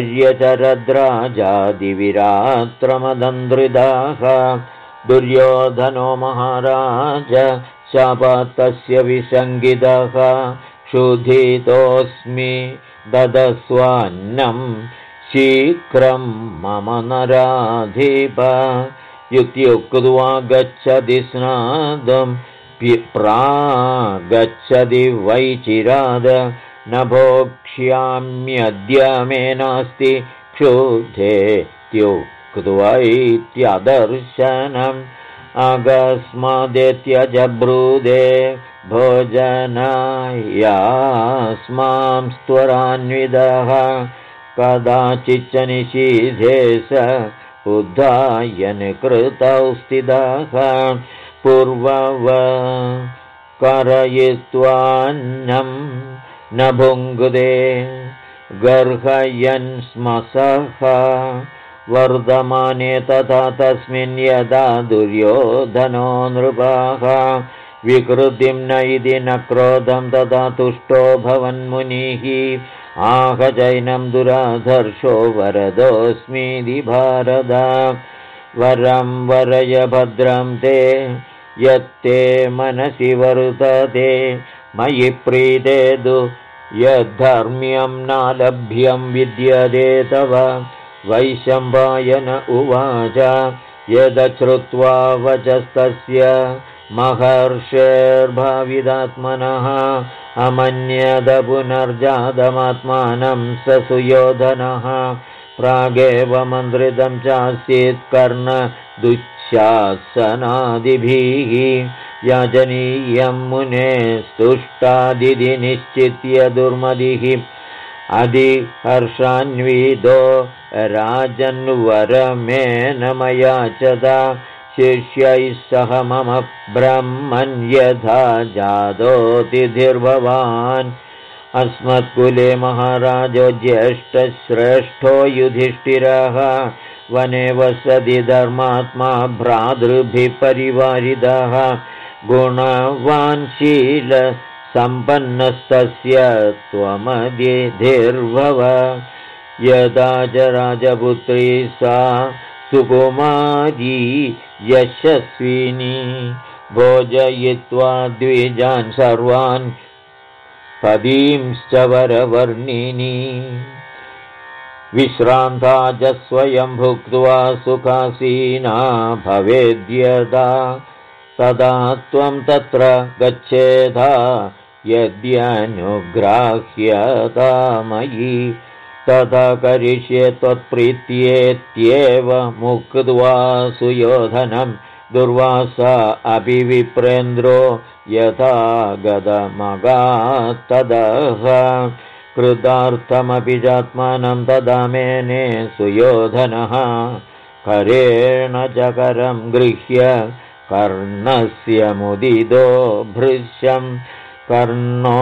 [SPEAKER 1] पर्यचरद्राजादिविरात्रमदन्द्रिदाः दुर्योधनो महाराज शापात्तस्य विसङ्गितः क्षुधितोऽस्मि ददस्वान्नं शीघ्रं मम नराधिप इत्युक्त्वा गच्छति स्नातुं प्रागच्छति वै चिराद न भोक्ष्याम्यद्य मे नास्ति क्षुधेत्युक्त्वैत्यदर्शनम् अकस्मादेत्यजब्रूदे भोजनायास्मां त्वरान्विदः कदाचिच्च निषीधे स उद्धायन कृतौ स्थितः पूर्ववकरयित्वान्नं न भुङ्क्ते गर्हयन् स्मसः वर्धमाने तथा तस्मिन् यदा दुर्योधनो नृपः विकृतिं न इति न क्रोधं तदा तुष्टो भवन्मुनिः आह चैनं दुराधर्षो वरदोऽस्मीति भारत वरं वरय भद्रं ते यत्ते मनसि वर्तते मयि प्रीतेदु यद्धर्म्यं नालभ्यं विद्यते तव वैशम्पायन उवाच यदश्रुत्वा वचस्तस्य महर्षेर्भाविदात्मनः अमन्यद पुनर्जातमात्मानं स सुयोधनः प्रागेव मन्त्रितं चासीत् कर्णदुःशासनादिभिः याचनीयं मुने स्तुष्टादिति निश्चित्य दुर्मदिः अधिहर्षान्वितो राजन्वरमेन मया चदा शिष्यैः सह मम ब्रह्मन् यथा जातोऽतिथिर्भवान् अस्मत्कुले महाराजो ज्येष्ठश्रेष्ठो युधिष्ठिरः वने वसति धर्मात्मा भ्रातृभिः परिवारितः गुणवान् शीलसम्पन्नस्तस्य त्वमतिथिर्भव यदा च राजपुत्री सा सुकुमारी यशस्विनी भोजयित्वा द्विजान् सर्वान् पदींश्च वरवर्णिनी विश्रान्ता च स्वयं भुक्त्वा सुखासीना भवेद्यदा तदा त्वं तत्र गच्छेदा यद्यनुग्राह्यता मयि तथा करिष्ये त्वत्प्रीत्येत्येव मुक्त्वा सुयोधनं दुर्वासा अपि विप्रेन्द्रो यथा गतमगात्तदः कृतार्थमपि चात्मानं तदा मेने सुयोधनः करेण चकरं गृह्य कर्णस्य मुदितो भृशं कर्णो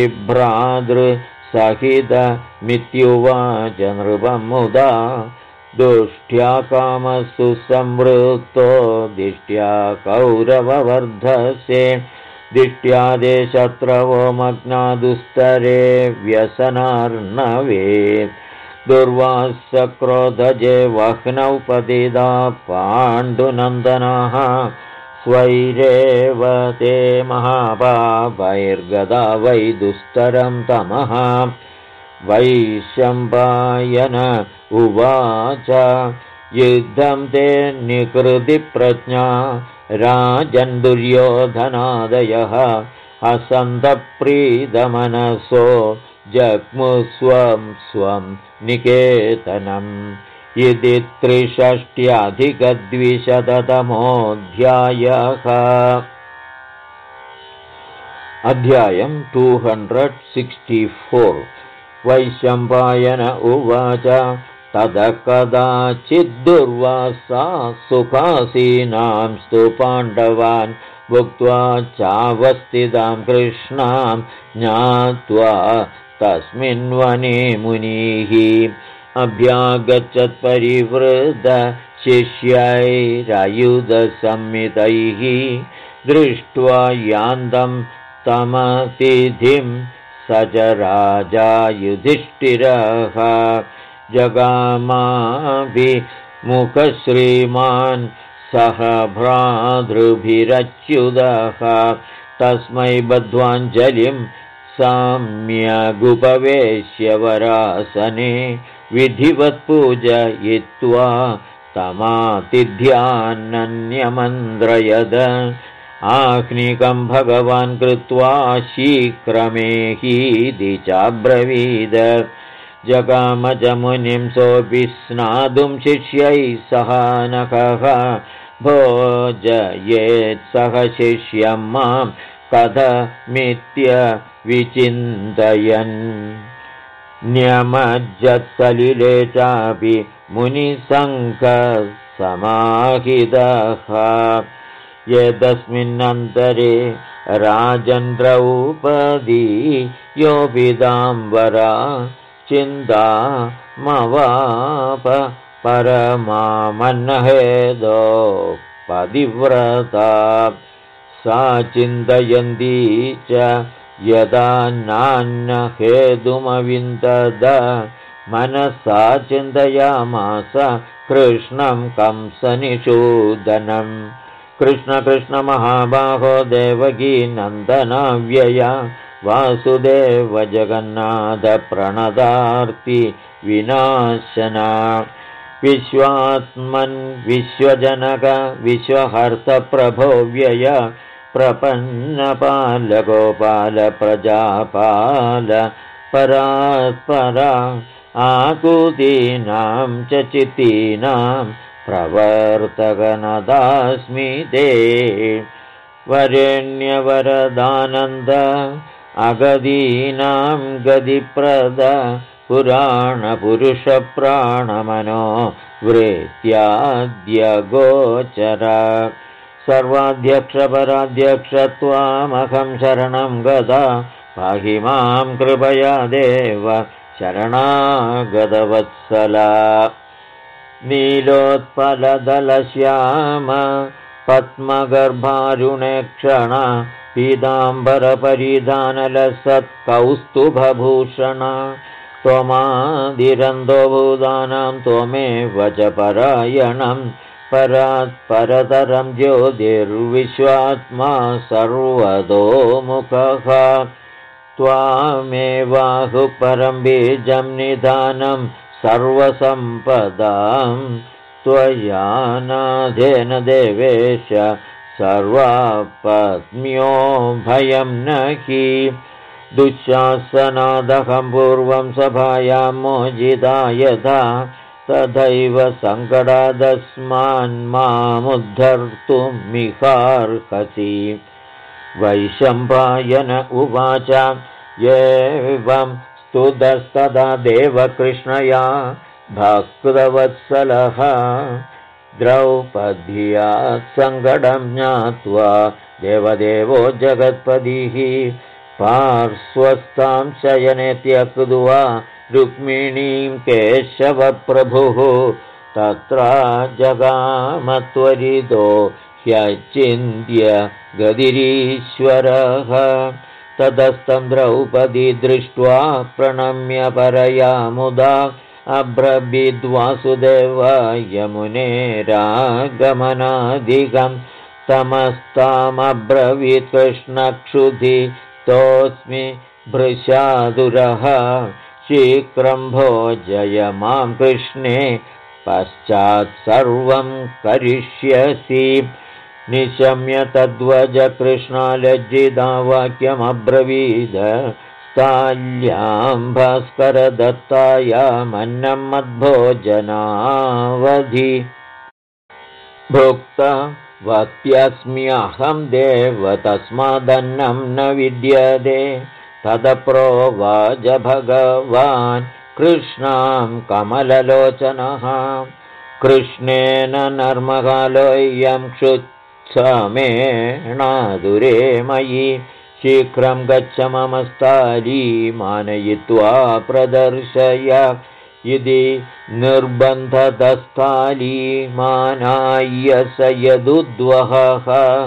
[SPEAKER 1] बिभ्रातृसहितमित्युवाच नृपं मुदा दुष्ट्या कामसु संवृत्तो दिष्ट्या कौरववर्धसे दिष्ट्या ते शत्रवो मग्ना दुस्तरे व्यसनार्णवे दुर्वासक्रोधजे वह्नौ पतिता पाण्डुनन्दनः स्वैरेव ते महापापैर्गदा वै दुस्तरं तमः वैशम्पायन उवाच युद्धं ते निकृतिप्रज्ञा राजन् दुर्योधनादयः असन्तप्रीतमनसो जग्मुस्वं स्वं निकेतनम् इति 63-द्विशततमोऽध्यायः। अध्यायं 264। वैशम्पायन उवाच ततः कदाचिद्दुर्वासा सुखासीनां स्तु पाण्डवान् भुक्त्वा चावस्थितां कृष्णां ज्ञात्वा तस्मिन् वने मुनिः अभ्यागच्छत्परिवृत शिष्यैरायुधसंमितैः दृष्ट्वा यान्तं तमतिथिं स च राजा युधिष्ठिरः जगामाभिमुखश्रीमान् सह भ्रातृभिरच्युतः तस्मै बद्ध्वाञ्जलिं सम्यगुपवेश्य वरासने विधिवत्पूजयित्वा तमातिथ्यान्यमन्त्रयद आह्निकं भगवान् कृत्वा शीघ्रमेहीति चाब्रवीद जगाम च मुनिं सोऽपि स्नातुं शिष्यैः सह नखः भोजयेत्सह शिष्यं मां कथमित्यविचिन्तयन् न्यमज्जत्सलिले चापि मुनिसङ्घः समाहितः एतस्मिन्नन्तरे राजन्द्रौपदी योऽपिताम्बरा चिन्तामवाप परमामन्नहेदो पतिव्रता सा चिन्तयन्ती च यदा नान्नहेतुमविन्दद मनसा चिन्तयामास कृष्णं कंसनिषूदनम् कृष्ण कृष्ण महाबाहो देवकी नन्दनाव्यया वासुदेव जगन्नाथ प्रणदार्ति विनाशना विश्वात्मन् विश्वजनक विश्वहर्ष प्रभो व्यय प्रपन्नपाल गोपाल प्रजापाल परात्परा आकुतीनां च चितीनां प्रवर्तकनदास्मि ते वरेण्यवरदानन्द अगदीनां गदिप्रद पुराणपुरुषप्राणमनो वृत्याद्यगोचर सर्वाध्यक्षपराध्यक्षत्वामहं शरणं गदा पाहि मां कृपया देव शरणागतवत्सला नीलोत्पलदलश्याम पद्मगर्भारुणेक्षण पीताम्बरपरिधानलसत्कौस्तुभभूषण त्वमादिरन्तो भूतानां त्वमेव च परायणं परात्परतरं ज्योतिर्विश्वात्मा सर्वतोमुखः त्वामेवाहु परं बीजं निधानं सर्वसम्पदां त्वया नाथेन देवेश सर्वापत्न्यो भयं न हि दुःशासनादहं पूर्वं सभायां मोजिता यथा तथैव सङ्कटादस्मान्मामुद्धर्तुमिहार्हसि वैशम्पायन उवाच एवं स्तुतस्तदा देवकृष्णया भक्तवत्सलः द्रौपद्या सङ्कटं ज्ञात्वा देवदेवो जगत्पतिः पार्श्वस्थां शयने त्यक्त्वा रुक्मिणीं केशवप्रभुः तत्र जगामत्वरितो ह्यचिन्त्य गदिरीश्वरः ततस्तं द्रौपदी दृष्ट्वा प्रणम्य परया मुदा अब्रवीद्वासुदेवाय मुनेरागमनादिकं तमस्तामब्रवीत् कृष्णक्षुधितोऽस्मि भृशादुरः शीघ्रं भोजय मां कृष्णे पश्चात् सर्वं करिष्यसि निशम्य तद्वज कृष्णा लज्जिता वाक्यमब्रवीद स्थाल्यां भास्करदत्तायामन्नं मद्भोजनावधि भुक्तवत्यस्म्यहं देव तस्मादन्नं न विद्यते तदप्रोवाच भगवान् कृष्णां कमललोचनः कृष्णेन नर्मकालोऽयं क्षुत्समेणादुरे मयि शीघ्रं गच्छ मम स्थालीमानयित्वा प्रदर्शय इति निर्बन्धतस्थालीमानाय्य स यदुद्वहः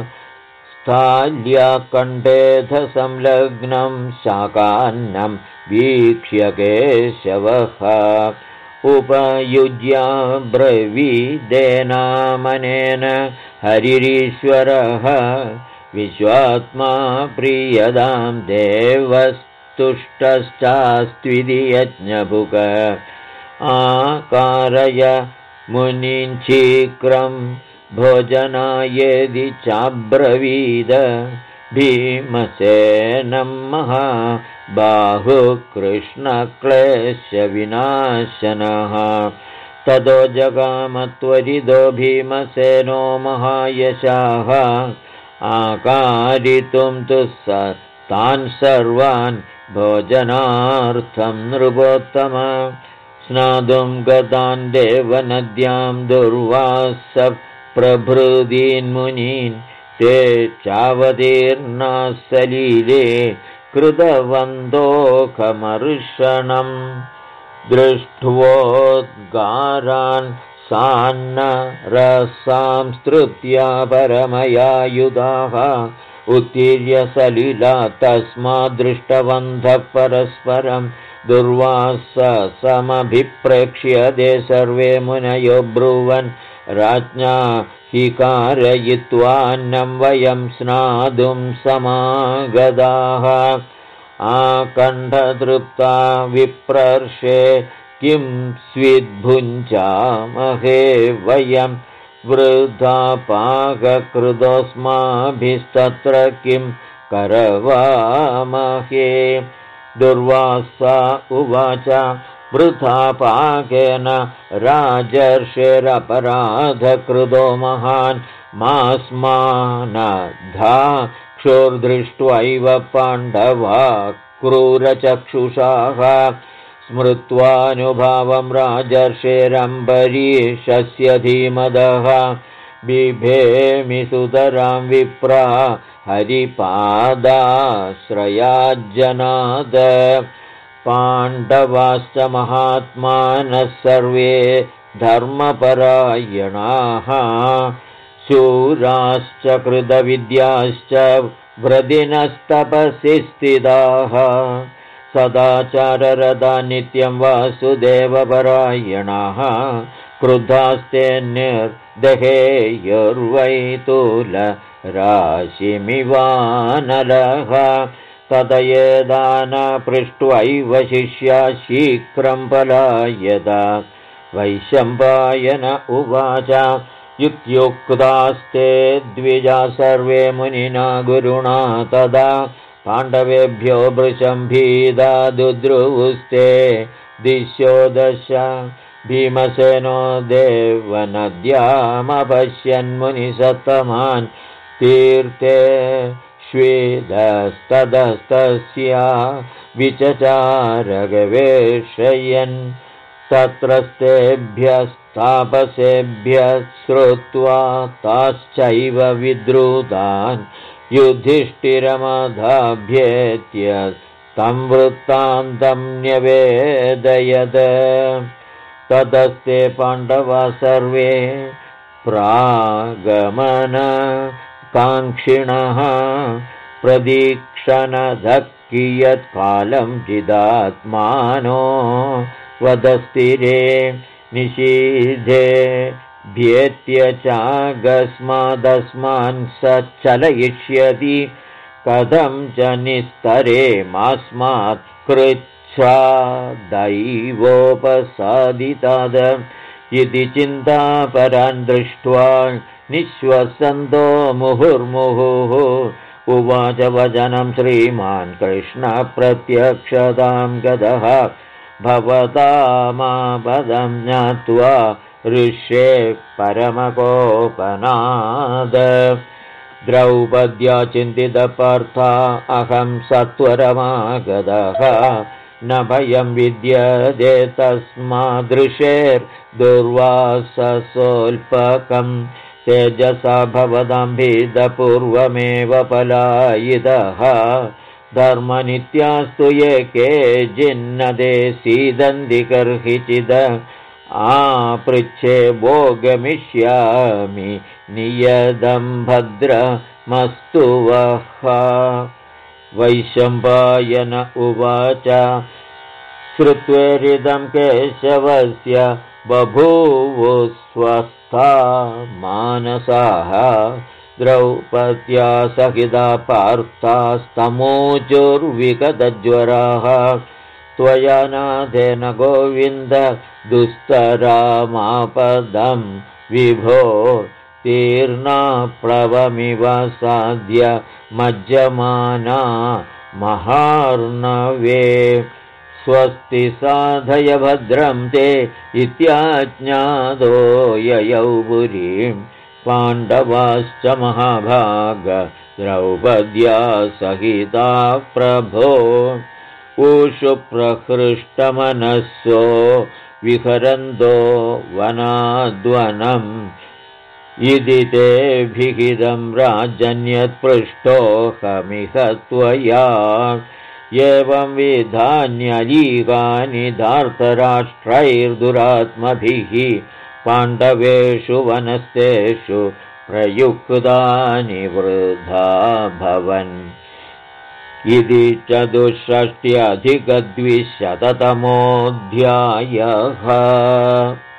[SPEAKER 1] स्थाल्याकण्ठेथ संलग्नं शाकान्नं वीक्ष्य केशवः उपयुज्याब्रवीदेनामनेन हरिरीश्वरः विश्वात्मा प्रियदां देवस्तुष्टश्चास्त्विति यज्ञभुक आकारय मुनिं शीघ्रं भोजनायेदि चाब्रवीद भीमसेनं महाबाहुकृष्णक्लेशविनाशनः ततो जगामत्वरिदो भीमसेनो महायशाः आकारितुं तु तान् सर्वान् भोजनार्थं नृपोत्तम स्नातुं गतान् देवनद्यां दुर्वासः प्रभृतीन्मुनीन् ते चावतीर्णाः सलीले कृतवन्तोऽखमर्षणम् दृष्ट्वोद्गारान् सान्नरसांस्तृप्त्या परमयायुधाः उत्तीर्य सलिला तस्माद्दृष्टवन्तः परस्परं दुर्वाससमभिप्रेक्ष्य ते सर्वे मुनयो ब्रुवन् राज्ञा हि कारयित्वान्नं वयं स्नातुं समागताः आकण्ठतृप्ता विप्रर्षे किं स्विद्भुञ्जामहे वयं वृथा पाककृतोऽस्माभिस्तत्र किं करवामहे दुर्वासा उवाच वृथा पाकेन राजर्षेरपराधकृतो महान् मास्मानधा क्षुर्दृष्ट्वैव पाण्डवा क्रूरचक्षुषाः स्मृत्वानुभावं राजर्षेरम्बरीषस्य धीमदः बिभेमि सुतरां विप्रा हरिपादाश्रयाज्जनाद पाण्डवाश्च महात्मानः सर्वे धर्मपरायणाः शूराश्च कृतविद्याश्च व्रतिनस्तपसि स्थिताः सदाचाररता नित्यं वासुदेवपरायणाः क्रुद्धास्ते निर्दहेयुर्वैतूलराशिमिवानलः तदयेदान पृष्ट्वैव शिष्या शीघ्रं पलायत वैशम्पायन उवाच इत्युक्तास्ते द्विजा सर्वे मुनिना गुरुणा तदा पाण्डवेभ्यो भृशं भीदा दुद्रुवुस्ते दिशो दश भीमसेनो देवनद्यामपश्यन्मुनिसत्तमान् तीर्थे स्वेदस्तदस्तस्या विचचारगवेषयन् तत्रस्तेभ्यस्तापसेभ्यः श्रुत्वा ताश्चैव विद्रुतान् युधिष्ठिरमधाभ्येत्य तं वृत्तान्तं न्यवेदयत् ततस्ते पाण्डवा सर्वे प्रागमनकाङ्क्षिणः प्रदीक्षणधः कियत्कालं चिदात्मानो वदस्तिरे निषीधे भ्येत्य चागस्मादस्मान् स चलयिष्यति कथं च निस्तरेमास्मात् कृच्छा दैवोपसादिताद इति चिन्तापरान् दृष्ट्वा निःश्वसन्तो मुहुर्मुहुः उवाच वचनं श्रीमान् कृष्णप्रत्यक्षतां गतः भवतामापदं ज्ञात्वा ऋष्ये परमकोपनाद द्रौपद्या चिन्तितपार्था अहं सत्वरमागतः न भयं विद्यते तस्मादृशेर्दुर्वाससोल्पकं तेजसा भवतां भीतपूर्वमेव पलायितः धर्मनित्यास्तु ये केचिन्नदे सीदन्ति कर्हिचिद आपृच्छे वो गमिष्यामि नियतं भद्रमस्तु वः वैशम्पायन उवाच श्रुत्वेरिदं केशवस्य बभूवुस्वस्था मानसाः द्रौपद्या सहिता पार्थास्तमूचुर्विगतज्वराः त्वया नाथेन गोविन्द दुस्तरामापदं विभो तीर्णा प्लवमिव साध्य मज्जमाना महार्णवे स्वस्ति साधय भद्रं ते इत्याज्ञादो ययौ पुरीं पाण्डवाश्च महाभाग द्रौपद्या सहिता प्रभो ऊषु प्रहृष्टमनस्सो विहरन्तो वनाद्वनम् इति ते भिहितं राजन्यत्पृष्टोऽहमिह त्वया एवं विधान्यलीकानि धार्तराष्ट्रैर्दुरात्मभिः पाण्डवेषु वनस्तेषु प्रयुक्तानि वृथा भवन् इति 64 अधिक 200तमोऽध्यायः।